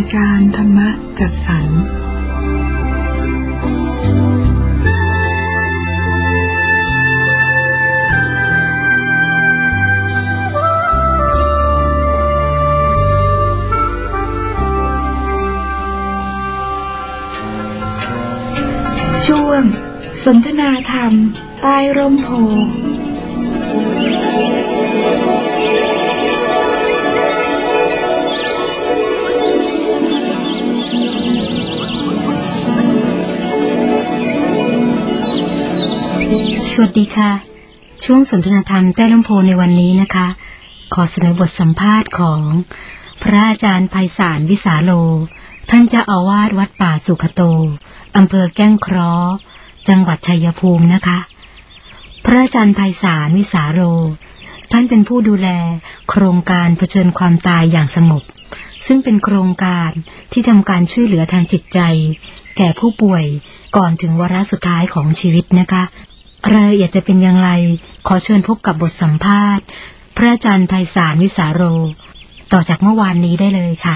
การธรรมะจัดสรรช่วงสนทนาธรรมใต้ร่มโพสวัสดีค่ะช่วงสนทนาธรรมใต้ร่มโพในวันนี้นะคะขอเสนอบทสัมภาษณ์ของพระอาจารย์ไพศาลวิสาโลท่านเจ้าอาวาสวัดป่าสุขโตอำเภอแก้งเคราะห์จังหวัดชัยภูมินะคะพระอาจารย์ไพศาลวิสาโลท่านเป็นผู้ดูแลโครงการเผชิญความตายอย่างสงบซึ่งเป็นโครงการที่ทำการช่วยเหลือทางจิตใจแก่ผู้ป่วยก่อนถึงวาระสุดท้ายของชีวิตนะคะรายละเอียดจะเป็นอย่างไรขอเชิญพบกับบทสัมภาษณ์พระอาจารย์ไพศาลวิสาโลต่อจากเมื่อวานนี้ได้เลยค่ะ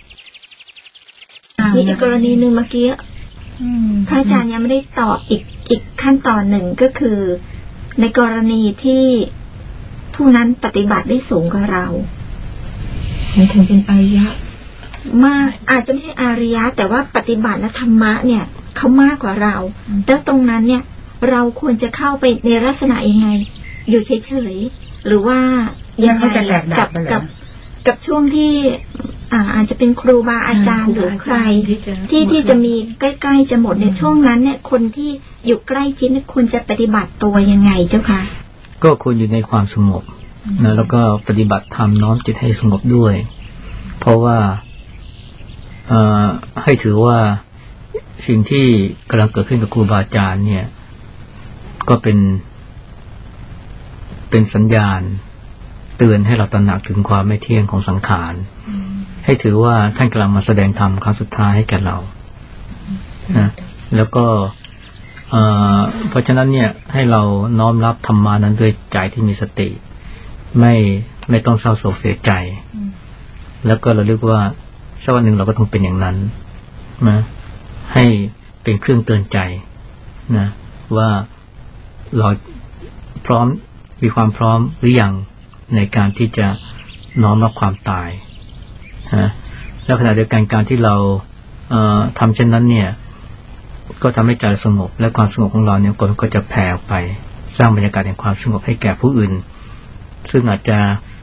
มีอีกกรณีหนึ่งเมื่อกี้พระอาจารย์ยังไม่ได้ตอบอีกขั้นตอนหนึ่งก็คือในกรณีที่ผู้นั้นปฏิบัติได้สูงกว่าเราไม่ถึงเป็นอริยะมากอาจจะไม่ใช่อริยะแต่ว่าปฏิบัติและธรรมะเนี่ยเขามากกว่าเราแล้วตรงนั้นเนี่ยเราควรจะเข้าไปในลักษณะยังไงอยู่เฉยๆหรือว่ายังไงกับช่วงที่อาจจะเป็นครูบาอาจารย์หรือใครที่จะมีใกล้ๆจะหมดในช่วงนั้นเนี่ยคนที่อยู่ใกล้ชิดควรจะปฏิบัติตัวยังไงเจ้าคะก็ควรอยู่ในความสงบนะแล้วก็ปฏิบัติธรรมน้อมจิตให้สงบด้วยเพราะว่าให้ถือว่าสิ่งที่กำลังเกิดขึ้นกับครูบาอาจารย์เนี่ยก็เป็นสัญญาณเตือนให้เราตระหนักถึงความไม่เที่ยงของสังขารให้ถือว่าท่านกำลังมาแสดงธรรมครั้งสุดท้ายให้แก่เรานะแล้วก็เพราะฉะนั้นเนี่ยให้เราน้อมรับธรรมานั้นด้วยใจที่มีสติไม่ต้องเศร้าโศกเสียใจแล้วก็เราเรียกว่าสักวันหนึ่งเราก็ต้องเป็นอย่างนั้นนะให้เป็นเครื่องเตือนใจนะว่าเราพร้อมมีความพร้อมหรือยังในการที่จะน้อมรับความตายนะแล้วขณะเดียวกันการที่เราทำเช่นนั้นเนี่ยก็ทำให้ใจสงบและความสงบของเราเนี่ยก็จะแผ่ออกไปสร้างบรรยากาศแห่งความสงบให้แก่ผู้อื่นซึ่งอาจจะ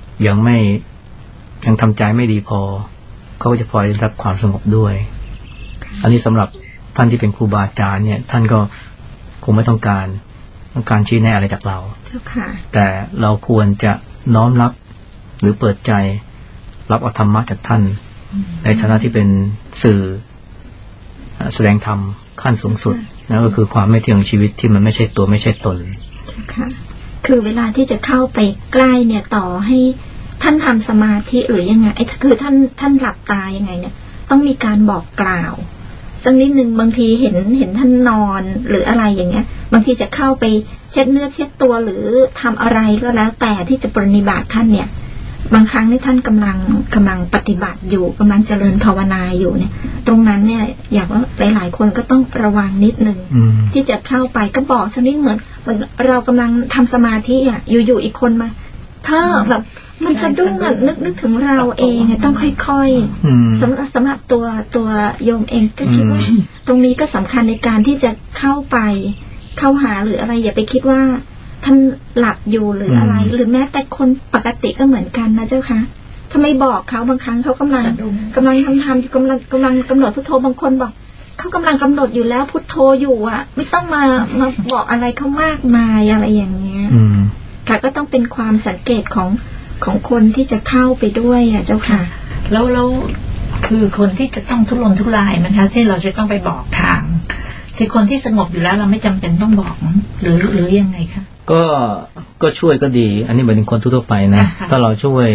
ยังทำใจไม่ดีพอเขาก็จะพลอยได้รับความสงบด้วยอันนี้สำหรับท่านที่เป็นครูบาอาจารย์เนี่ยท่านก็คงไม่ต้องการชี้แนะอะไรจากเราแต่เราควรจะน้อมรับหรือเปิดใจรับเอาธรรมะจากท่านในฐานะที่เป็นสื่อแสดงธรรมขั้นสูงสุดนั่นก็คือความไม่เที่ยงของชีวิตที่มันไม่ใช่ตัวไม่ใช่ตนค่ะคือเวลาที่จะเข้าไปใกล้เนี่ยต่อให้ท่านทำสมาธิหรือยังไงคือท่านหลับตายังไงเนี่ยต้องมีการบอกกล่าวสักนิดนึงบางทีเห็นท่านนอนหรืออะไรอย่างเงี้ยบางทีจะเข้าไปเช็ดเนื้อเช็ดตัวหรือทำอะไรก็แล้วแต่ที่จะปรนนิบัติท่านเนี่ยบางครั้งที่ท่านกำลังปฏิบัติอยู่กำลังเจริญภาวนาอยู่เนี่ยตรงนั้นเนี่ยอยากว่าหลายๆคนก็ต้องระวังนิดนึงที่จะเข้าไปก็บอกสักนิดเหมือนเรากำลังทำสมาธิอ่ะอยู่อีกคนมาถ้าแบบมันสะดุ้งอ่ะนึกถึงเราเองต้องค่อยๆสำหรับตัวโยมเองก็คิดว่าตรงนี้ก็สำคัญในการที่จะเข้าหาหรืออะไรอย่าไปคิดว่าท่านหลับอยู่หรืออะไรหรือแม้แต่คนปกติก็เหมือนกันนะเจ้าคะถ้าไม่บอกเขาบางครั้งเขากำลังทำอยู่กำลังกำหนดพุทโธบางคนบอกเขากำลังกำหนดอยู่แล้วพุทโธอยู่อ่ะไม่ต้องมาบอกอะไรเขามากมายอะไรอย่างเงี้ยค่ะก็ต้องเป็นความสังเกตของคนที่จะเข้าไปด้วยอ่ะเจ้าค่ะแล้วคือคนที่จะต้องทุรนทุรายมันคะที่เราจะต้องไปบอกทางที่คนที่สงบอยู่แล้วเราไม่จำเป็นต้องบอกหรือยังไงคะก็ช่วยก็ดีอันนี้หมายถึงคนทั่วไปนะถ้าเราช่วย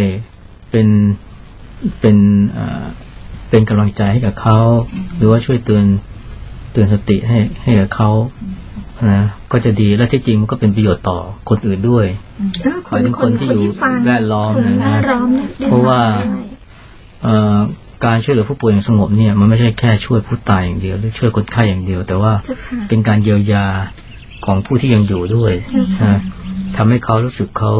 เป็นกำลังใจให้กับเขาหรือว่าช่วยเตือนสติให้กับเขานะก็จะดีและที่จริงมันก็เป็นประโยชน์ต่อคนอื่นด้วยหมายถึงคนที่อยู่แวดล้อมนะเพราะว่าการช่วยเหลือผู้ป่วยอย่างสงบเนี่ยมันไม่ใช่แค่ช่วยผู้ตายอย่างเดียวหรือช่วยคนไข้อย่างเดียวแต่ว่าเป็นการเยียวยาของผู้ที่ยังอยู่ด้วยทำให้เขารู้สึกเขา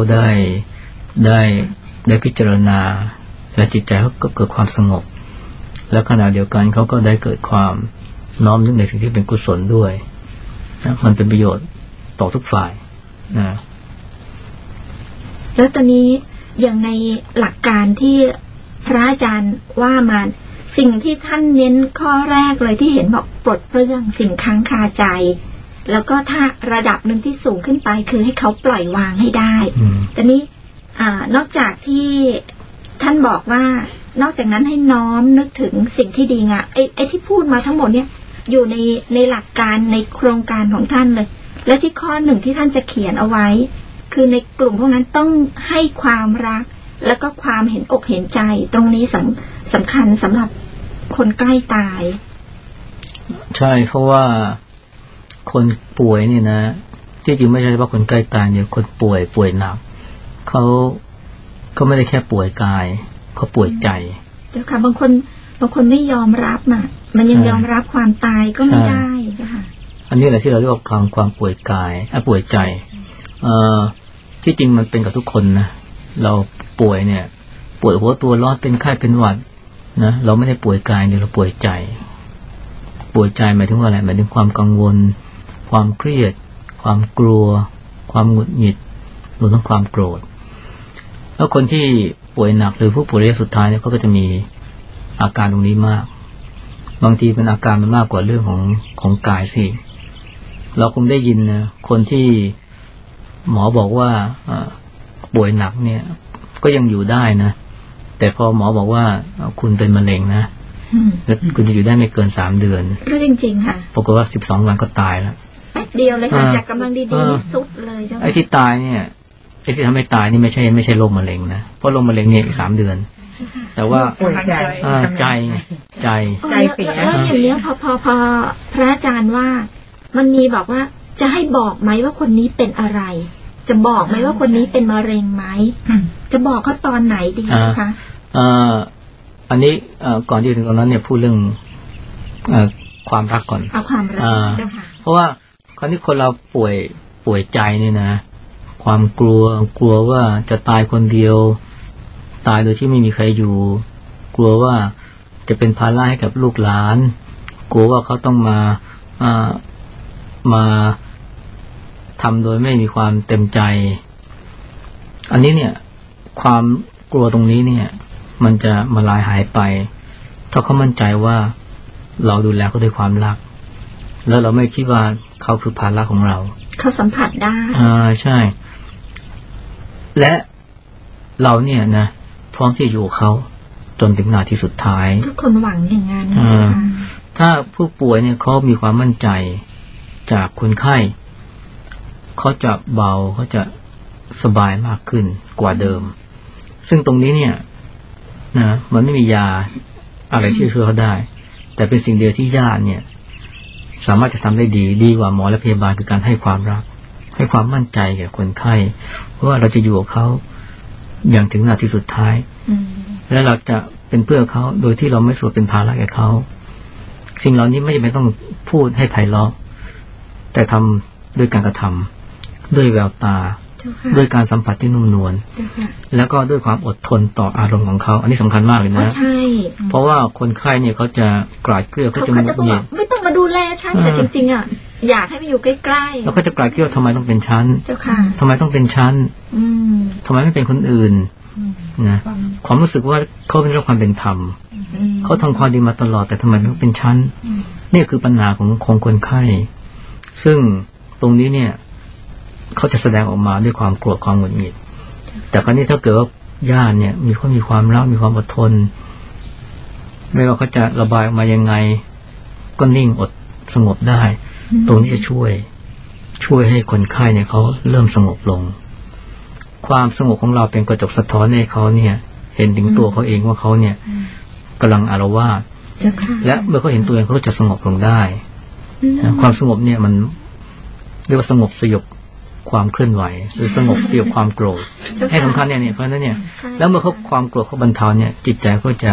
ได้พิจารณาและจิตใจเขาก็เกิดความสงบและขณะเดียวกันเขาก็ได้เกิดความน้อมนึกในสิ่งที่เป็นกุศลด้วยนะมันเป็นประโยชน์ต่อทุกฝ่ายนะแล้วตอนนี้อย่างในหลักการที่พระอาจารย์ว่ามาสิ่งที่ท่านเน้นข้อแรกเลยที่เห็นบอกปลดเปลื้องสิ่งค้างคาใจแล้วก็ถ้าระดับหนึ่งที่สูงขึ้นไปคือให้เขาปล่อยวางให้ได้แต่นี้นอกจากที่ท่านบอกว่านอกจากนั้นให้น้อมนึกถึงสิ่งที่ดีงามไอ้ที่พูดมาทั้งหมดเนี่ยอยู่ในหลักการในโครงการของท่านเลยและที่ข้อหนึ่งที่ท่านจะเขียนเอาไว้คือในกลุ่มพวกนั้นต้องให้ความรักแล้วก็ความเห็นอกเห็นใจตรงนี้สำคัญสำหรับคนใกล้ตายใช่เพราะว่าคนป่วยเนี่ยนะที่จริงไม่ใช่ว่าคนใกล้ตายเนี่ยคนป่วยหนักเขาไม่ได้แค่ป่วยกายเขาป่วยใจเจ้าค่ะบางคนไม่ยอมรับมันยังยอมรับความตายก็ไม่ได้เจ้าค่ะอันนี้แหละที่เราเรียกว่าความป่วยกายป่วยใจที่จริงมันเป็นกับทุกคนนะเราป่วยเนี่ยป่วยหัวตัวร้อนเป็นไข้เป็นหวัดนะเราไม่ได้ป่วยกายเดี๋ยวเราป่วยใจหมายถึงว่าอะไรหมายถึงความกังวลความเครียดความกลัวความหงุดหงิดรวมทั้งความโกรธแล้วคนที่ป่วยหนักหรือผู้ป่วยระยะสุดท้ายเนี่ยเขาก็จะมีอาการตรงนี้มากบางทีเป็นอาการมันมากกว่าเรื่องของกายสิเราคงได้ยินนะคนที่หมอบอกว่าป่วยหนักเนี่ยก็ยังอยู่ได้นะแต่พอหมอบอกว่าคุณเป็นมะเร็งนะแล้วคุณจะอยู่ได้ไม่เกิน3 เดือนก็จริงๆค่ะปรากฏว่า12 วันก็ตายแล้วแป๊บเดียวเลยค่ะจากกำลังดีๆนี่สุดเลยเจ้าไอ้ที่ตายเนี่ยไอ้ที่ทำให้ตายนี่ไม่ใช่โรคมะเร็งนะเพราะโรคมะเร็งเนี่ยอีก3 เดือนแต่ว่าใจเสียแล้วอย่างนี้พอพระอาจารย์ว่ามันมีบอกว่าจะให้บอกไหมว่าคนนี้เป็นอะไรจะบอกไหมว่าคนนี้เป็นมะเร็งไหมจะบอกเขาตอนไหนดีคะอันนี้ก่อนที่ถึงตรงนั้นเนี่ยพูดเรื่องความรักก่อนเอาความรักเจ้าค่ะเพราะว่าคราวนี้คนเราป่วยใจเนี่ยนะความกลัวว่าจะตายคนเดียวตายโดยที่ไม่มีใครอยู่กลัวว่าจะเป็นภาระให้กับลูกหลานกลัวว่าเขาต้องมาทำโดยไม่มีความเต็มใจอันนี้เนี่ยความกลัวตรงนี้เนี่ยมันจะมาลายหายไปถ้าเขามั่นใจว่าเราดูแลเขาด้วยความรักแล้วเราไม่คิดว่าเขาคือภาระของเราเขาสัมผัสได้ใช่และเราเนี่ยนะพร้อมที่จะอยู่เขาจนถึงนาทีสุดท้ายทุกคนหวังอย่างนั้นถ้าผู้ป่วยเนี่ยเขามีความมั่นใจจากคนไข้เขาจะเบาเขาจะสบายมากขึ้นกว่าเดิมซึ่งตรงนี้เนี่ยนะมันไม่มียาอะไรที่ช่วยเขาได้แต่เป็นสิ่งเดียวที่ญาติเนี่ยสามารถจะทำได้ดีกว่าหมอและพยาบาลคือการให้ความรักให้ความมั่นใจแก่คนไข้ว่าเราจะอยู่กับเขาอย่างถึงนาทีสุดท้ายและเราจะเป็นเพื่อเขาโดยที่เราไม่สูญเป็นภาระแก่เขาสิ่งเหล่านี้ไม่จำเป็นต้องพูดให้ไพเราะแต่ทำด้วยการกระทำด้วยแววตาด้วยการสัมผัสที่นุ่มนวลแล้วก็ด้วยความอดทนต่ออารมณ์ของเขาอันนี้สำคัญมากเลยนะใช่เพราะว่าคนไข้เนี่ยเขาจะกลาดเกลี้ยเขาจะบอกไม่ต้องมาดูแลฉันแต่จริงๆอ่ะอยากให้มาอยู่ใกล้ๆแล้วก็จะกลาดเกลี้ยทำไมต้องเป็นชั้นเจ้าค่ะทำไมต้องเป็นชั้นทำไมไม่เป็นคนอื่นนะความรู้สึกว่าเขาเป็นเรื่องความเป็นธรรมเขาทำความดีมาตลอดแต่ทำไมต้องเป็นชั้นนี่คือปัญหาของคนไข้ซึ่งตรงนี้เนี่ยเขาจะแสดงออกมาด้วยความโกรธความหงุดหงิดแต่คราวนี้ถ้าเกิดว่าญาติเนี่ยมีความรักมีความอดทนไม่ว่าเขาจะระบายออกมายังไงก็นิ่งอดสงบได้ตรงนี้จะช่วยให้คนไข้เนี่ยเขาเริ่มสงบลงความสงบของเราเป็นกระจกสะท้อนให้เขาเนี่ยเห็นถึงตัวเขาเองว่าเขาเนี่ยกำลังอาละวาดและเมื่อเขาเห็นตัวเองเขาก็จะสงบลงได้ความสงบเนี่ยมันเรียกว่าสงบสยบความเคลื่อนไหวหรือสงบสยบความโกรธให้สำคัญเนี่ยเพราะนั้นเนี่ยแล้วเมื่อเขาความโกรธเขาบรรเทาเนี่ยจิตใจก็จะ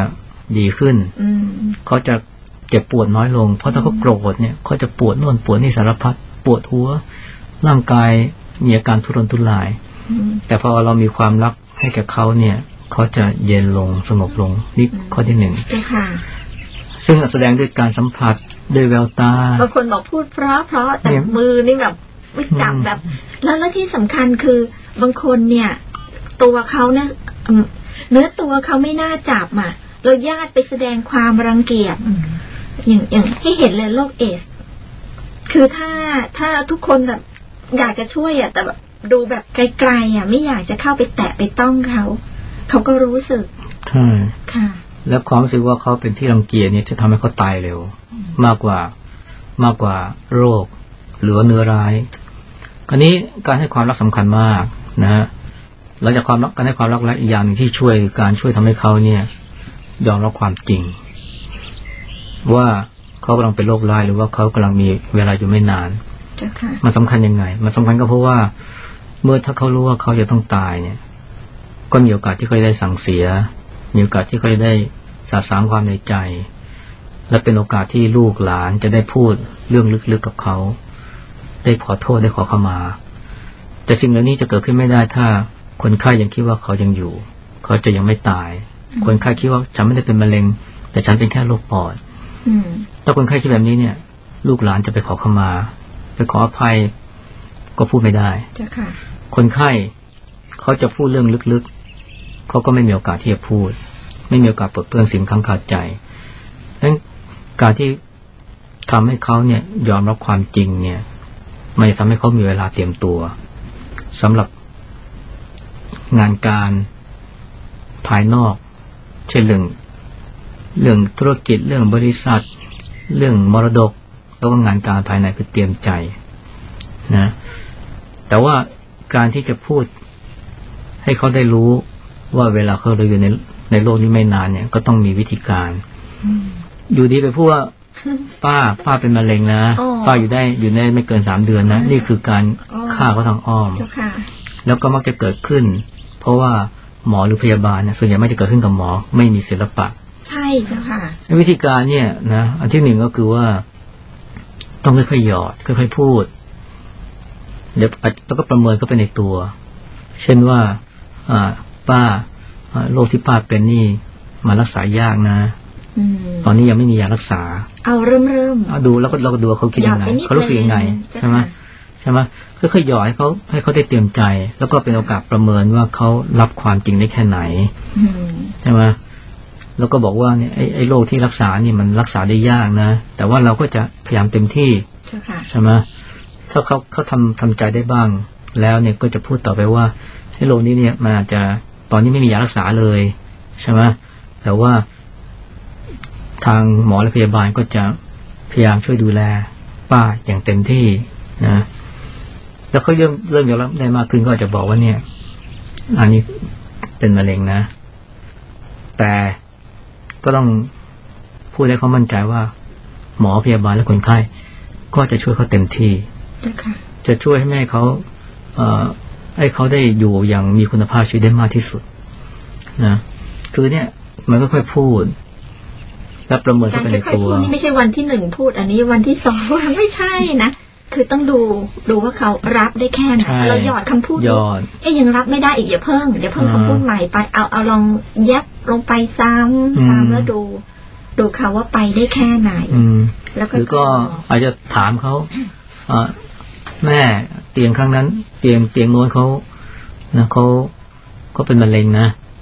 ดีขึ้นเขาจะเจ็บปวดน้อยลงเพราะถ้าเขาโกรธเนี่ยเขาจะปวดโน่นปวดนี่สารพัดปวดหัวร่างกายมีอาการทุรนทุรายแต่พอเรามีความรักให้แก่เขาเนี่ยเขาจะเย็นลงสงบลงนี่ข้อที่หนึ่งซึ่งแสดงด้วยการสัมผัสด้วยแววตาบางคนบอกพูดเพราะแต่มือนี่แบบไม่จับแบบแล้วที่สำคัญคือบางคนเนี่ยตัวเขาเนี่ยเนื้อตัวเขาไม่น่าจับอ่ะเราญาติไปแสดงความรังเกียจอย่างให้เห็นเลยโรคเอสคือถ้าทุกคนแบบอยากจะช่วยอ่ะแต่แบบดูแบบไกลๆอ่ะไม่อยากจะเข้าไปแตะไปต้องเขาก็รู้สึกใช่ค่ะแล้วความรู้สึกว่าเขาเป็นที่รังเกียจเนี่ยจะทำให้เขาตายเร็วมากกว่าโรคหรือเนื้อร้ายคราวนี้การให้ความรักสำคัญมากนะฮะหลังจากความรักการให้ความรักและอีกอย่างที่ช่วยทำให้เขาเนี่ยยอมรับความจริงว่าเขากำลังเป็นโรคร้ายหรือว่าเขากำลังมีเวลาอยู่ไม่นานมันสำคัญยังไงมันสำคัญก็เพราะว่าเมื่อถ้าเขารู้ว่าเขาจะต้องตายเนี่ยก็มีโอกาสที่เขาจะได้สั่งเสียมีโอกาสที่เขาจะได้สาสางความในใจและเป็นโอกาสที่ลูกหลานจะได้พูดเรื่องลึกๆกับเขาได้ขอโทษได้ขอขมาแต่สิ่งเหล่านี้จะเกิดขึ้นไม่ได้ถ้าคนไข้ยังคิดว่าเขายังอยู่เขาจะยังไม่ตายคนไข้คิดว่าฉันไม่ได้เป็นมะเร็งแต่ฉันเป็นแค่โรคปอดถ้าคนไข้คิดแบบนี้เนี่ยลูกหลานจะไปขอขมาไปขออภัยก็พูดไม่ได้คนไข้เขาจะพูดเรื่องลึกๆเขาก็ไม่มีโอกาสที่จะพูดไม่มีโอกาสปลดเปลื้องสิ่งค้างคาใจดังนั้นการที่ทำให้เขาเนี่ยยอมรับความจริงเนี่ยมันจะทำให้เขามีเวลาเตรียมตัวสำหรับงานการภายนอกเช่นเรื่องธุรกิจเรื่องบริษัทเรื่องมรดกแล้วก็งานการภายในคือเตรียมใจนะแต่ว่าการที่จะพูดให้เขาได้รู้ว่าเวลาเขาอยู่ในโลกนี้ไม่นานเนี่ยก็ต้องมีวิธีการอยู่ดีไปพูดว่าป้าเป็นมะเร็งนะป้าอยู่ได้ไม่เกิน3 เดือนนะนี่คือการฆ่าเขาทางอ้อมแล้วก็มักจะเกิดขึ้นเพราะว่าหมอหรือพยาบาลเนี่ยส่วนใหญ่ไม่จะเกิดขึ้นกับหมอไม่มีศิลปะใช่เจ้าค่ะวิธีการเนี่ยนะอันที่หนึ่งก็คือว่าต้องค่อยๆหยอดค่อยๆพูดเดี๋ยวแล้วก็ประเมินเข้าไปในตัวเช่นว่าป้าโรคที่ป้าเป็นนี่มารักษายากนะตอนนี้ยังไม่มียารักษาเอาเริ่มดูแล้วก็เราก็ดูเขาคิดยังไงเขารู้สึกยังไงใช่ไหมค่อยๆหยอดให้เขาได้เตรียมใจแล้วก็เป็นโอกาสประเมินว่าเขารับความจริงได้แค่ไหนใช่ไหมแล้วก็บอกว่าเนี่ยไอ้โรคที่รักษานี่มันรักษาได้ยากนะแต่ว่าเราก็จะพยายามเต็มที่ใช่ไหมถ้าเขาทำใจได้บ้างแล้วเนี่ยก็จะพูดต่อไปว่าไอ้โรคนี้เนี่ยมันอาจจะตอนนี้ไม่มียารักษาเลยใช่ไหมแต่ว่าทางหมอและพยาบาลก็จะพยายามช่วยดูแลป้าอย่างเต็มที่นะแล้วเขาเริ่มยอมรับได้มากขึ้นก็จะบอกว่าเนี่ยอันนี้เป็นมะเร็งนะแต่ก็ต้องพูดให้เขามั่นใจว่าหมอพยาบาลและคนไข้ก็จะช่วยเขาเต็มที่จะช่วยให้แม่เขาให้เขาได้อยู่อย่างมีคุณภาพชีวิตได้มากที่สุดนะคือเนี่ยมันก็ค่อยพูดแล้วประเมินเข้าไปในตัวนี่ไม่ใช่วันที่1พูดอันนี้วันที่2ไม่ใช่นะคือต้องดูว่าเขารับได้แค่ไหนเราหยอดคำพูดยังรับไม่ได้อีกอย่าเพิ่งคำพูดใหม่ไปเอาลองยับลงไปซ้ำแล้วดูเขาว่าไปได้แค่ไหนแล้วก็อาจจะถามเขาแม่เตียงข้างนั้นเตียงโน้นเขานะเขาเป็นมะเร็งนะ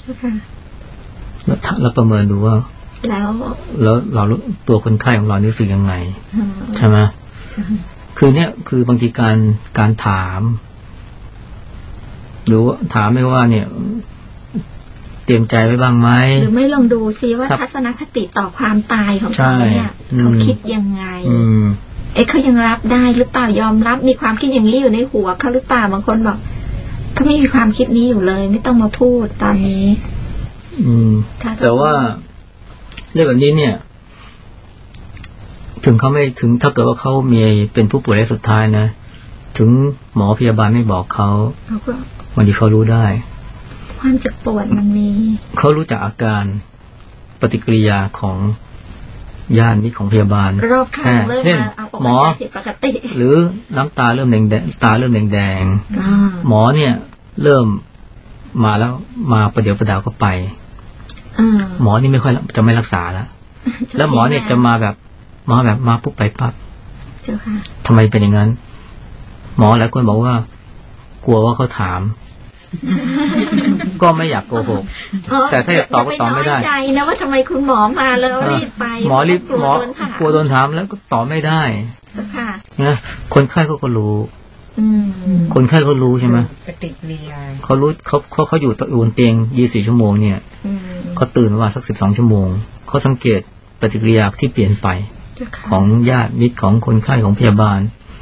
แล้วประเมินดูว่าแล้วเราตัวคนไข้ของเรานี่รู้สึกยังไงใช่ไหมคือเนี่ยคือบางทีการถามหรือว่าถามไม่ว่าเนี่ยเตรียมใจไว้บ้างไหมหรือไม่ลองดูซิว่าทัศนคติต่อความตายของเขาเนี่ยเขาคิดยังไงเขายังรับได้หรือเปล่ายอมรับมีความคิดอย่างนี้อยู่ในหัวเขาหรือเปล่าบางคนบอกเขาไม่มีความคิดนี้อยู่เลยไม่ต้องมาพูดตอนนี้แต่ว่าเรื่องแบบนี้เนี่ยถึงเขาไม่ถึงถ้าเกิดว่าเขามีเป็นผู้ป่วยระยะสุดท้ายนะถึงหมอพยาบาลไม่บอกเขาบางทีเขารู้ได้ความเจ็บปวดมันมีเขารู้จักอาการปฏิกิริยาของญาติมิตรของพยาบาลรอบข้างเริ่มเช่นเอาออกหมอมาผิดปกติหรือน้ำตาเริ่มแดงตาเริ่มแดงหมอเนี่ยเริ่มมาแล้วมาประเดี๋ยวประดาวก็ไปหมอนี่ไม่ค่อยจะไม่รักษาแล้วแล้วหมอเนี่ยจะมาแบบมาปุ๊บไปปั๊บทำไมเป็นอย่างนั้นหมอหลายคนบอกว่ากลัวว่าเขาถามก็ไม่อยากโกหกแต่ถ้าอยากตอบก็ตอบไม่ได้ใจนะว่าทำไมคุณหมอมาแล้วรีบไปหมอกลัวโดนถามแล้วก็ตอบไม่ได้นะคนไข้ก็รู้คนไข้เขารู้ใช่ไหมปฏิกิริยาเขารู้เขาอยู่บนเตียง24 ชั่วโมงเนี่ยเขาตื่นมาสัก12 ชั่วโมงเขาสังเกตปฏิกิริยาที่เปลี่ยนไปของญาติมิตรของคนไข้ของพยาบาล